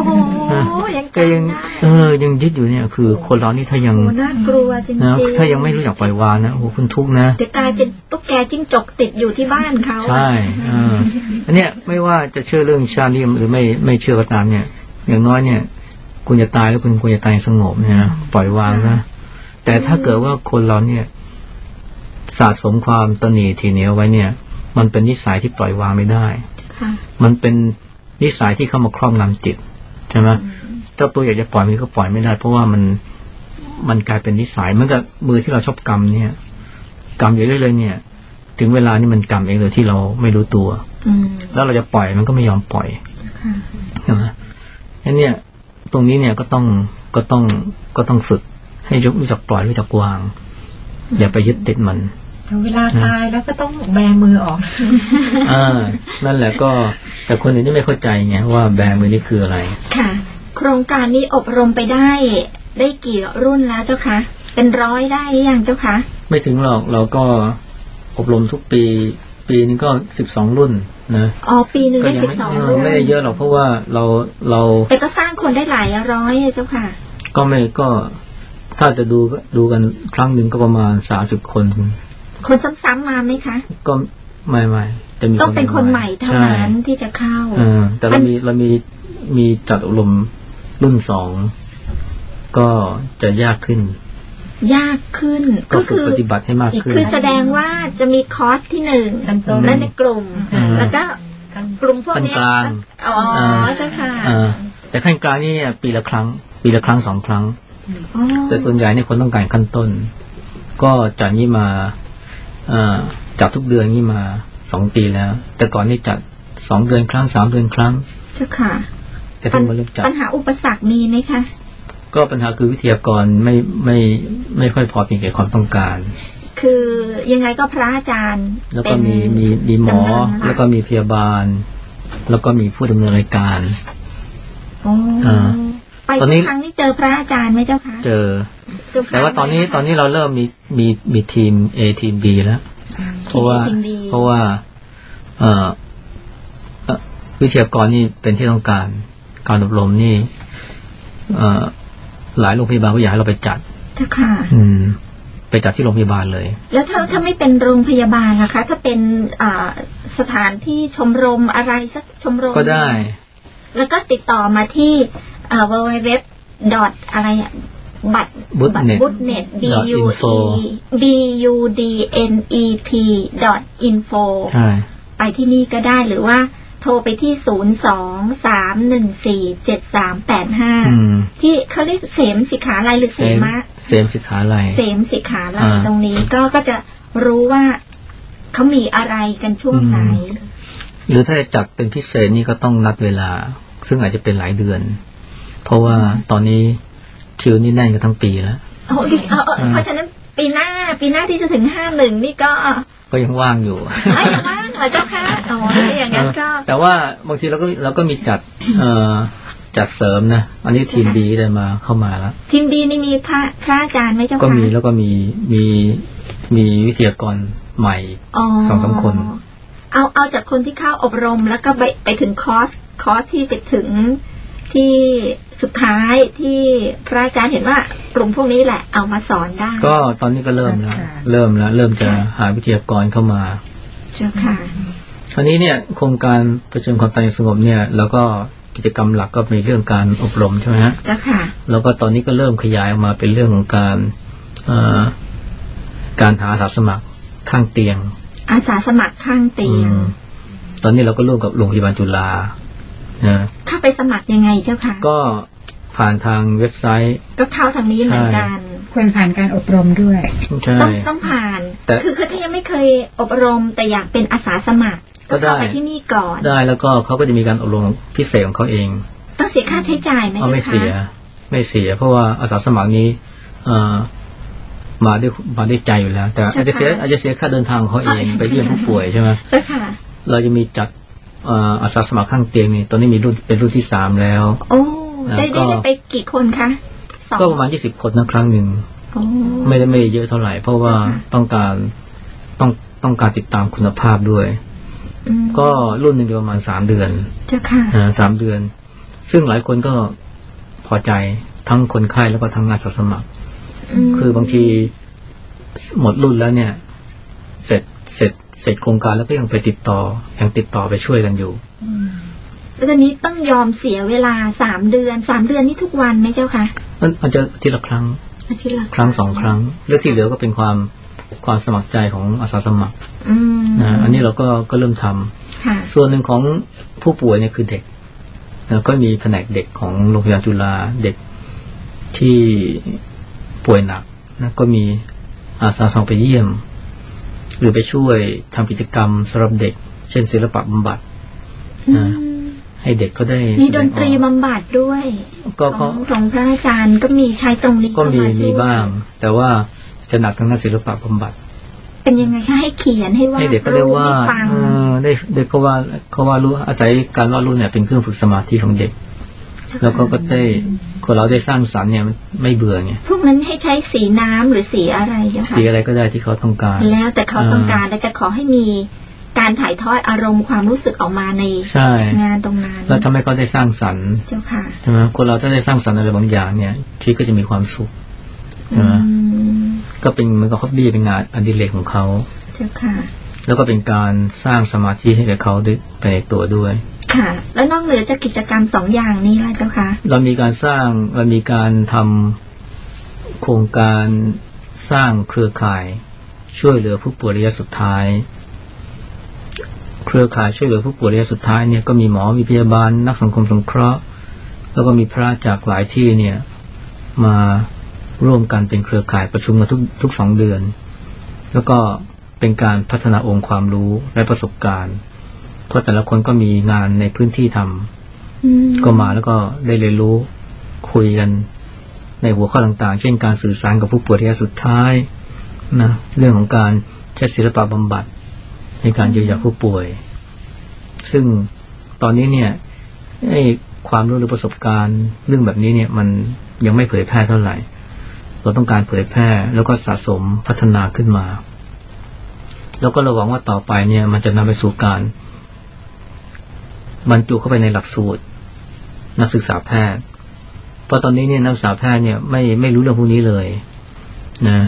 ยังยึดอยู่เนี่ยคือคนเรานี่ถ้ายังน่ากลัวจริงๆถ้ายังไม่รู้จักปล่อยวางนะโอ้คุณทุกข์นะจะกลายเป็นตุ๊กแกจิ้งจกติดอยู่ที่บ้านเขาใช่อันเนี้ยไม่ว่าจะเชื่อเรื่องชาติหรือไม่เชื่อก็ตามเนี่ยอย่างน้อยเนี่ยคุณจะตายแล้วคุณควรจะตายสงบนะปล่อยวางนะแต่ถ้าเกิดว่าคนเราเนี่ยสะสมความตนีทีเหนียวไว้เนี่ยมันเป็นนิสัยที่ปล่อยวางไม่ได้มันเป็นนิสัยที่เข้ามาครอบงำจิตใช่ไหมเจ้าตัวอยากจะปล่อยมันก็ปล่อยไม่ได้เพราะว่ามันกลายเป็นนิสัยเหมือนกับมือที่เราชอบกำเนี่ยกำอยู่เรื่อยๆเนี่ยถึงเวลานี่มันกำเองเลยที่เราไม่รู้ตัวแล้วเราจะปล่อยมันก็ไม่ยอมปล่อยใช่ไหมงั้นเนี่ยตรงนี้เนี่ยก็ต้องฝึกให้รู้จักปล่อยรู้จักวางอย่าไปยึดติดมันเวลาตายแล้วก็ต้องแบมือออกนั่นแหละก็แต่คนอื่นนี่ไม่เข้าใจไงว่าแบมือนี่คืออะไรค่ะโครงการนี้อบรมไปได้กี่รุ่นแล้วเจ้าคะเป็น100ได้หรือยังเจ้าคะไม่ถึงหรอกเราก็อบรมทุกปีนึงก็12รุ่นนะปีนึงได้12รุ่นไม่ได้เยอะหรอกเพราะว่าเราแต่ก็สร้างคนได้หลายร้อยเจ้าค่ะก็ถ้าจะดูกันครั้งหนึ่งก็ประมาณ30คนซ้ำๆมาไหมคะก็ไม่ต้องเป็นคนใหม่เท่านั้นที่จะเข้าแต่เรามีจัดอบรมรุ่น2ก็จะยากขึ้นก็คือปฏิบัติให้มากขึ้นคือแสดงว่าจะมีคอร์สที่1และในกลุ่มแล้วก็กลุ่มพวกนี้เจ้าค่ะแต่ขั้นกลางนี่ปีละครั้ง2 ครั้งแต่ส่วนใหญ่เนี่ยคนต้องการขั้นต้นก็จัดนี้มาจัดทุกเดือนนี่มา2 ปีแล้วแต่ก่อนนี่จัด2 เดือนครั้ง3 เดือนครั้งเจ้าค่ะแต่เพิ่งมาเริ่มจัดปัญหาอุปสรรคมีไหมคะก็ปัญหาคือวิทยากรไม่ค่อยพอเพียงแก่ความต้องการคือยังไงก็พระอาจารย์แล้วก็มีหมอแล้วก็มีพยาบาลแล้วก็มีผู้ดำเนินรายการไปทุกครั้งที่เจอพระอาจารย์ไหมเจ้าคะเจอแต่ว่าตอนนี้เราเริ่มมีทีม A ทีม B แล้วเพราะว่าวิทยากรนี่เป็นที่ต้องการการอบรมนี่หลายโรงพยาบาลก็อยากให้เราไปจัดเจ้าค่ะไปจัดที่โรงพยาบาลเลยแล้วถ้าไม่เป็นโรงพยาบาลนะคะ ถ้าเป็นสถานที่ชมรมอะไรสักชมรมก็ได้แล้วก็ติดต่อมาที่www. อะไรอ่ะบัตร budnet budnet.info ไปที่นี่ก็ได้หรือว่าโทรไปที่02-314-7385ที่เขาเรียกเสมสิขาลัยหรือเสมะเสมสิขาลัยตรงนี้ก็จะรู้ว่าเขามีอะไรกันช่วงไหนหรือถ้าจะจัดเป็นพิเศษนี่ก็ต้องนัดเวลาซึ่งอาจจะเป็นหลายเดือนเพราะว่าตอนนี้คิวนี่แน่นกันทั้งปีแล้วเพราะฉะนั้นปีหน้าที่จะถึง51นี่ก็ยังว่างอยู่ยังว่างเหรอเจ้าค่ะอย่างนั้นก็แต่ว่าบางทีเราก็มีจัดเสริมนะอันนี้ทีมบีได้มาเข้ามาแล้วทีมบีนี่มีพระอาจารย์ไหมเจ้าค่ะก็มีแล้วก็มีวิทยากรใหม่2-3 คนเอาจากคนที่เข้าอบรมแล้วก็ไปถึงคอร์สที่ไปถึงที่สุดท้ายที่พระอาจารย์เห็นว่ากลุ่มพวกนี้แหละเอามาสอนได้ก็ตอนนี้ก็เริ่มจะหาวิทยากรเข้ามาเจ้าค่ะคราวนี้เนี่ยโครงการประชาชนความตายสงบเนี่ยแล้วก็กิจกรรมหลักก็เป็นเรื่องการอบรมใช่ไหมฮะเจ้าค่ะแล้วก็ตอนนี้ก็เริ่มขยายออกมาเป็นเรื่องของการหาอาสาสมัครข้างเตียงอาสาสมัครข้างเตียงตอนนี้เราก็ร่วมกับโรงพยาบาลจุฬาเข้าไปสมัครยังไงเจ้าค่ะก็ผ่านทางเว็บไซต์ก็เข้าทางนี้เหมือนกันควรผ่านการอบรมด้วยต้องผ่านคือถ้ายังไม่เคยอบรมแต่อยากเป็นอาสาสมัครก็เข้าไปที่นี่ก่อนได้แล้วก็เขาก็จะมีการอบรมพิเศษของเขาเองต้องเสียค่าใช้จ่ายไหมเจ้าค่ะไม่เสียเพราะว่าอาสาสมัครนี้มาด้วยใจอยู่แล้วแต่อาจจะเสียค่าเดินทางเขาเองไปเยี่ยมผู้ป่วยใช่ไหมใช่ค่ะเราจะมีจัดอาสาสมัครข้างเตียงนี่ตอนนี้มีเป็นรุ่นที่3แล้วโอ้ได้ไปกี่คนคะก็ประมาณ20 คนนะครั้งหนึ่งไม่เยอะเท่าไหร่เพราะว่าต้องการติดตามคุณภาพด้วยก็รุ่นหนึ่งประมาณ3 เดือนเจ้าค่ะ 3 เดือนซึ่งหลายคนก็พอใจทั้งคนไข้แล้วก็ทั้งอาสาสมัครคือบางทีหมดรุ่นแล้วเนี่ยเสร็จโครงการแล้วก็ยังติดต่อไปช่วยกันอยู่แล้วตอนนี้ต้องยอมเสียเวลา3 เดือนนี่ทุกวันไหมเจ้าคะมันจะทีละครั้ง2 ครั้งเรื่องที่เหลือก็เป็นความสมัครใจของอาสาสมัครอันนี้เราก็เริ่มทำส่วนหนึ่งของผู้ป่วยเนี่ยคือเด็กก็มีแผนกเด็กของโรงพยาบาลจุฬาเด็กที่ป่วยหนักนะก็มีอาสาสมัครไปเยี่ยมหรือไปช่วยทำกิจกรรมสำหรับเด็กเช่นศิลปะบำบัดให้เด็กก็ได้มีดนตรีบำบัดด้วยของพระอาจารย์ก็มีใช้ตรงนี้ก็มีบ้างแต่ว่าจะหนักทางด้านศิลปะบำบัดเป็นยังไงคะให้เขียนให้วาดให้เด็กก็ได้ว่าเด็กเขาว่ารู้อาศัยการวาดรูปเนี่ยเป็นเครื่องฝึกสมาธิของเด็กแล้วก็ได้คนเราได้สร้างสรรค์เนี่ยไม่เบื่อไงพวกนั้นให้ใช้สีน้ำหรือสีอะไรเจ้าค่ะสีอะไรก็ได้ที่เขาต้องการแล้วแต่เขาต้องการแต่ขอให้มีการถ่ายทอดอารมณ์ความรู้สึกออกมาในงานตรงนั้นแล้วทำให้เขาได้สร้างสรรค์เจ้าค่ะใช่ไหมคนเราถ้าได้สร้างสรรค์อะไรบางอย่างเนี่ยชีวิตก็จะมีความสุขใช่ไหมก็เป็นเหมือนกับฮอบบี้เป็นงานอดิเรกของเขาเจ้าค่ะแล้วก็เป็นการสร้างสมาธิให้กับเขาด้วยไปในตัวด้วยค่ะแล้วนอกเหนือจากกิจกรรม2 อย่างนี้ล่ะเจ้าค่ะเรามีการทำโครงการสร้างเครือข่ายช่วยเหลือผู้ป่วยระยะสุดท้ายเครือข่ายช่วยเหลือผู้ป่วยระยะสุดท้ายเนี่ยก็มีหมอมีพยาบาลนักสังคมสงเคราะห์แล้วก็มีพระจากหลายที่เนี่ยมาร่วมกันเป็นเครือข่ายประชุมกันทุก2 เดือนแล้วก็เป็นการพัฒนาองค์ความรู้และประสบการณ์เพราะแต่ละคนก็มีงานในพื้นที่ทำก็มาแล้วก็ได้เรียนรู้คุยกันในหัวข้อต่างๆเช่นการสื่อสารกับผู้ป่วยระยะสุดท้ายนะเรื่องของการใช้ศิลปะบำบัดในการเยียวยาผู้ป่วยซึ่งตอนนี้เนี่ยความรู้หรือประสบการณ์เรื่องแบบนี้เนี่ยมันยังไม่เผยแพร่เท่าไหร่เราต้องการเผยแพร่แล้วก็สะสมพัฒนาขึ้นมาแล้วก็เราหวังว่าต่อไปเนี่ยมันจะนำไปสู่การบรรจุเข้าไปในหลักสูตรนักศึกษาแพทย์เพราะตอนนี้เนี่ยนักศึกษาแพทย์เนี่ยไม่รู้เรื่องพวกนี้เลยนะ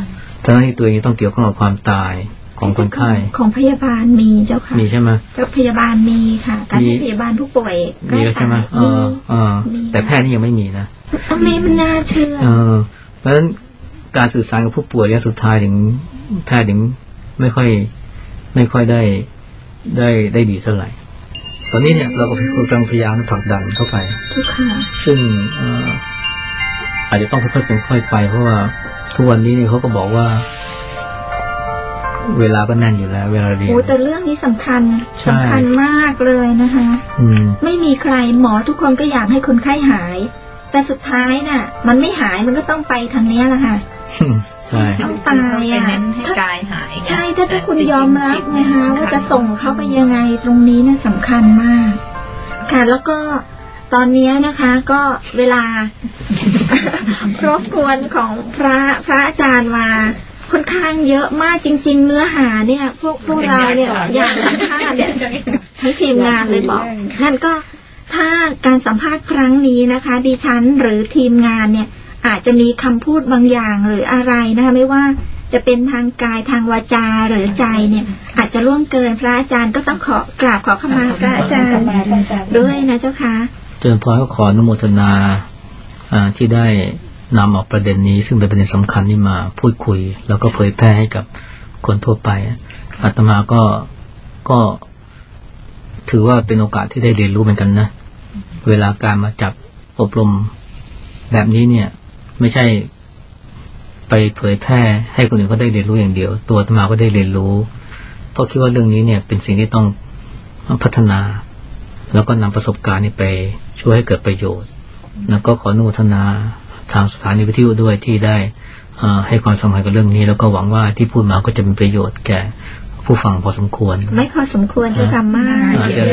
ทั้งที่ตัวเองต้องเกี่ยวข้องกับความตายของคนไข้ของพยาบาลมีเจ้าค่ะมีใช่ไหมเจ้าพยาบาลมีค่ะการให้พยาบาลผู้ป่วยมีแล้วใช่ไหมแต่แพทย์นี่ยังไม่มีนะไม่น่าเชื่อเพราะฉะนั้นการสื่อสารกับผู้ป่วยเนี่ยสุดท้ายถึงแพทย์ถึงไม่ค่อยได้ดีเท่าไหร่ตอนนี้เนี่ยเราก็กำลังพยายามผลักดันเข้าไปซึ่งอาจจะต้องค่อยๆเป็นค่อยไปเพราะว่าทุกวันนี้เนี่ยเขาก็บอกว่าเวลาก็แน่นอยู่แล้วเวลาเรียนแต่เรื่องนี้สำคัญมากเลยนะคะไม่มีใครหมอทุกคนก็อยากให้คนไข้หายแต่สุดท้ายน่ะมันไม่หายมันก็ต้องไปทางนี้แหละค่ะต้องตายให้กายหายใช่ถ้าคุณยอมรับนะคะว่าจะส่งเขาไปยังไงตรงนี้น่ะสำคัญมากค่ะแล้วก็ตอนนี้นะคะก็เวลารบกวนของพระอาจารย์มาค่อนข้างเยอะมากจริงๆเนื้อหาเนี่ยพวกเราเนี่ยอย่างสัมภาษณ์เนี่ยทั้งทีมงานเลยบอกท่านก็ถ้าการสัมภาษณ์ครั้งนี้นะคะดิฉันหรือทีมงานเนี่ยอาจจะมีคำพูดบางอย่างหรืออะไรนะคะไม่ว่าจะเป็นทางกายทางวาจาหรือใจเนี่ยอาจจะล่วงเกินพระอาจารย์ก็ต้องกราบขอขมาพระอาจารย์ด้วยนะเจ้าค่ะเจริญพรก็ขออนุโมทนาที่ได้นำออกประเด็นนี้ซึ่งเป็นประเด็นสำคัญนี้มาพูดคุยแล้วก็เผยแพร่ให้กับคนทั่วไปอาตมาก็ถือว่าเป็นโอกาสที่ได้เรียนรู้เหมือนกันนะเวลาการมาจับอบรมแบบนี้เนี่ยไม่ใช่ไปเผยแพร่ให้คนอื่นเขาได้เรียนรู้อย่างเดียวตัวอาตมาก็ได้เรียนรู้เพราะคิดว่าเรื่องนี้เนี่ยเป็นสิ่งที่ต้องพัฒนาแล้วก็นำประสบการณ์นี้ไปช่วยให้เกิดประโยชน์แล้วก็ขออนุโมทนาทางสถานีวิทยุด้วยที่ได้ให้ความสำคัญกับเรื่องนี้แล้วก็หวังว่าที่พูดมาก็จะเป็นประโยชน์แก่ผู้ฟังพอสมควรไม่พอสมควรจะทำมาก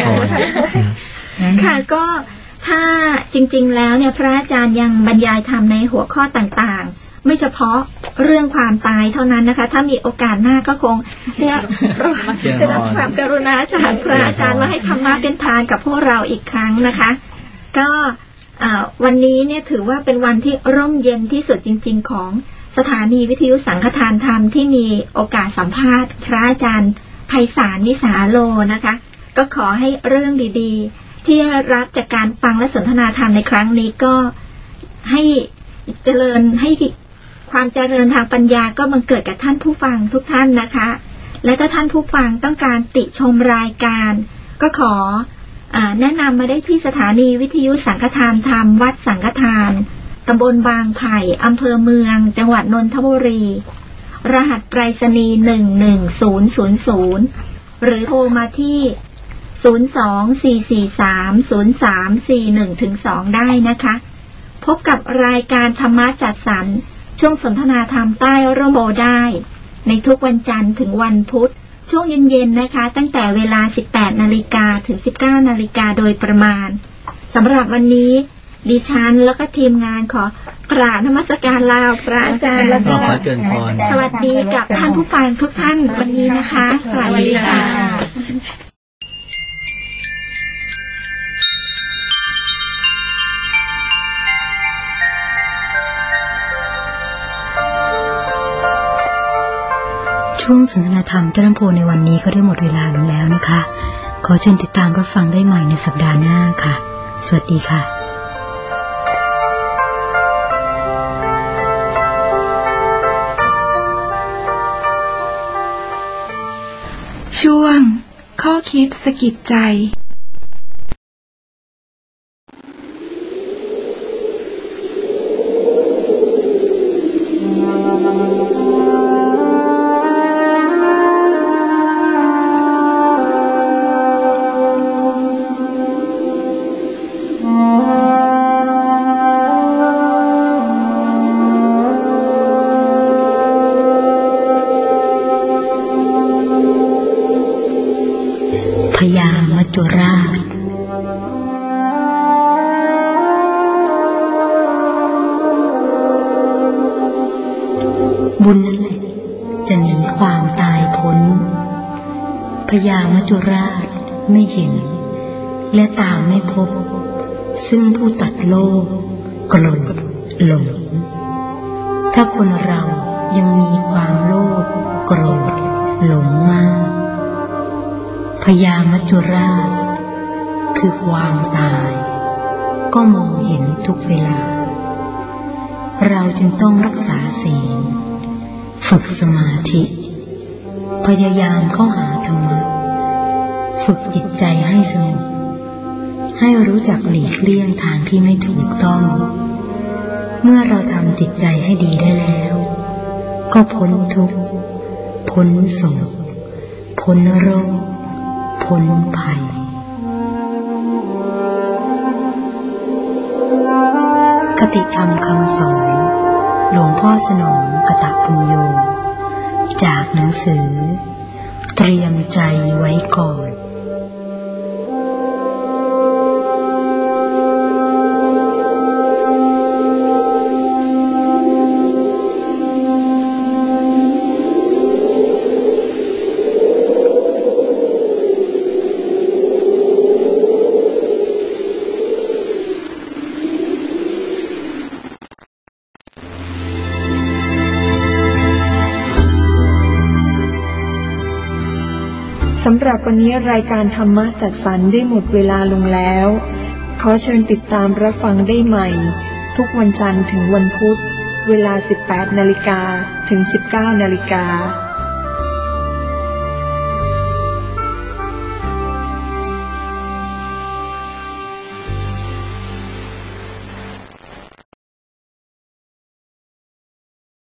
ค่ะก็ถ้าจริงๆแล้วเนี่ยพระอาจารย์ยังบรรยายธรรมในหัวข้อต่างๆไม่เฉพาะเรื่องความตายเท่านั้นนะคะถ้ามีโอกาสหน้าก็คงได้รับความกรุณาจากพระอาจารย์ว่าให้ธรรมะเป็นทานกับพวกเราอีกครั้งนะคะก็วันนี้เนี่ยถือว่าเป็นวันที่ร่มเย็นที่สุดจริงๆของสถานีวิทยุสังฆทานธรรมที่มีโอกาสสัมภาษณ์พระอาจารย์ไพศาลวิสาโลนะคะก็ขอให้เรื่องดีๆที่รับจากการฟังและสนทนาธรรมในครั้งนี้ก็ให้เจริญให้ความเจริญทางปัญญาก็บังเกิดกับท่านผู้ฟังทุกท่านนะคะและถ้าท่านผู้ฟังต้องการติชมรายการก็ขอแนะนำมาได้ที่สถานีวิทยุสังฆทานธรรมวัดสังฆทานตำบลบางไผ่อำเภอเมืองจังหวัดนนทบุรีรหัสไปรษณีย์11000หรือโทรมาที่024430341-2ได้นะคะพบกับรายการธรรมะจัดสรรช่วงสนทนาธรรมใต้ร่มโพธิ์ได้ในทุกวันจันทร์ถึงวันพุธช่วงเย็นๆนะคะตั้งแต่เวลา 18 นาฬิกาถึง 19 นาฬิกาโดยประมาณสำหรับวันนี้ดิฉันแล้วก็ทีมงานขอกราบนมัสการลาพระอาจารย์แล้วก็สวัสดีกับท่านผู้ฟังทุกท่านวันนี้นะคะสวัสดีค่ะช่วงสนทนาธรรมใต้ร่มโพธิ์ในวันนี้ก็ได้หมดเวลาลงแล้วนะคะขอเชิญติดตามรับฟังได้ใหม่ในสัปดาห์หน้าค่ะสวัสดีค่ะช่วงข้อคิดสะกิดใจพญามัจจุราชบุญนั่นแหละจะหนีความตายพ้นพญามัจจุราชไม่เห็นและตามไม่พบซึ่งผู้ตัดโลกกลนหลงถ้าคนเรายังมีความโลภโกรธหลงมากพยามัจจุราชคือความตายก็มองเห็นทุกเวลาเราจึงต้องรักษาศีลฝึกสมาธิพยายามเข้าหาธรรมะฝึกจิตใจให้สงบให้รู้จักหลีกเลี่ยงทางที่ไม่ถูกต้องเมื่อเราทำจิตใจให้ดีได้แล้วก็พ้นทุกข์พ้นโศกพ้นโรคพ้นภัยคติธรรมคำสอนหลวงพ่อสนองกตปุญโญจากหนังสือเตรียมใจไว้ก่อนสำหรับวันนี้รายการธรรมะจัดสรรได้หมดเวลาลงแล้วขอเชิญติดตามรับฟังได้ใหม่ทุกวันจันทร์ถึงวันพุธเวลา 18 นาฬิกาถึง 19 นาฬิกา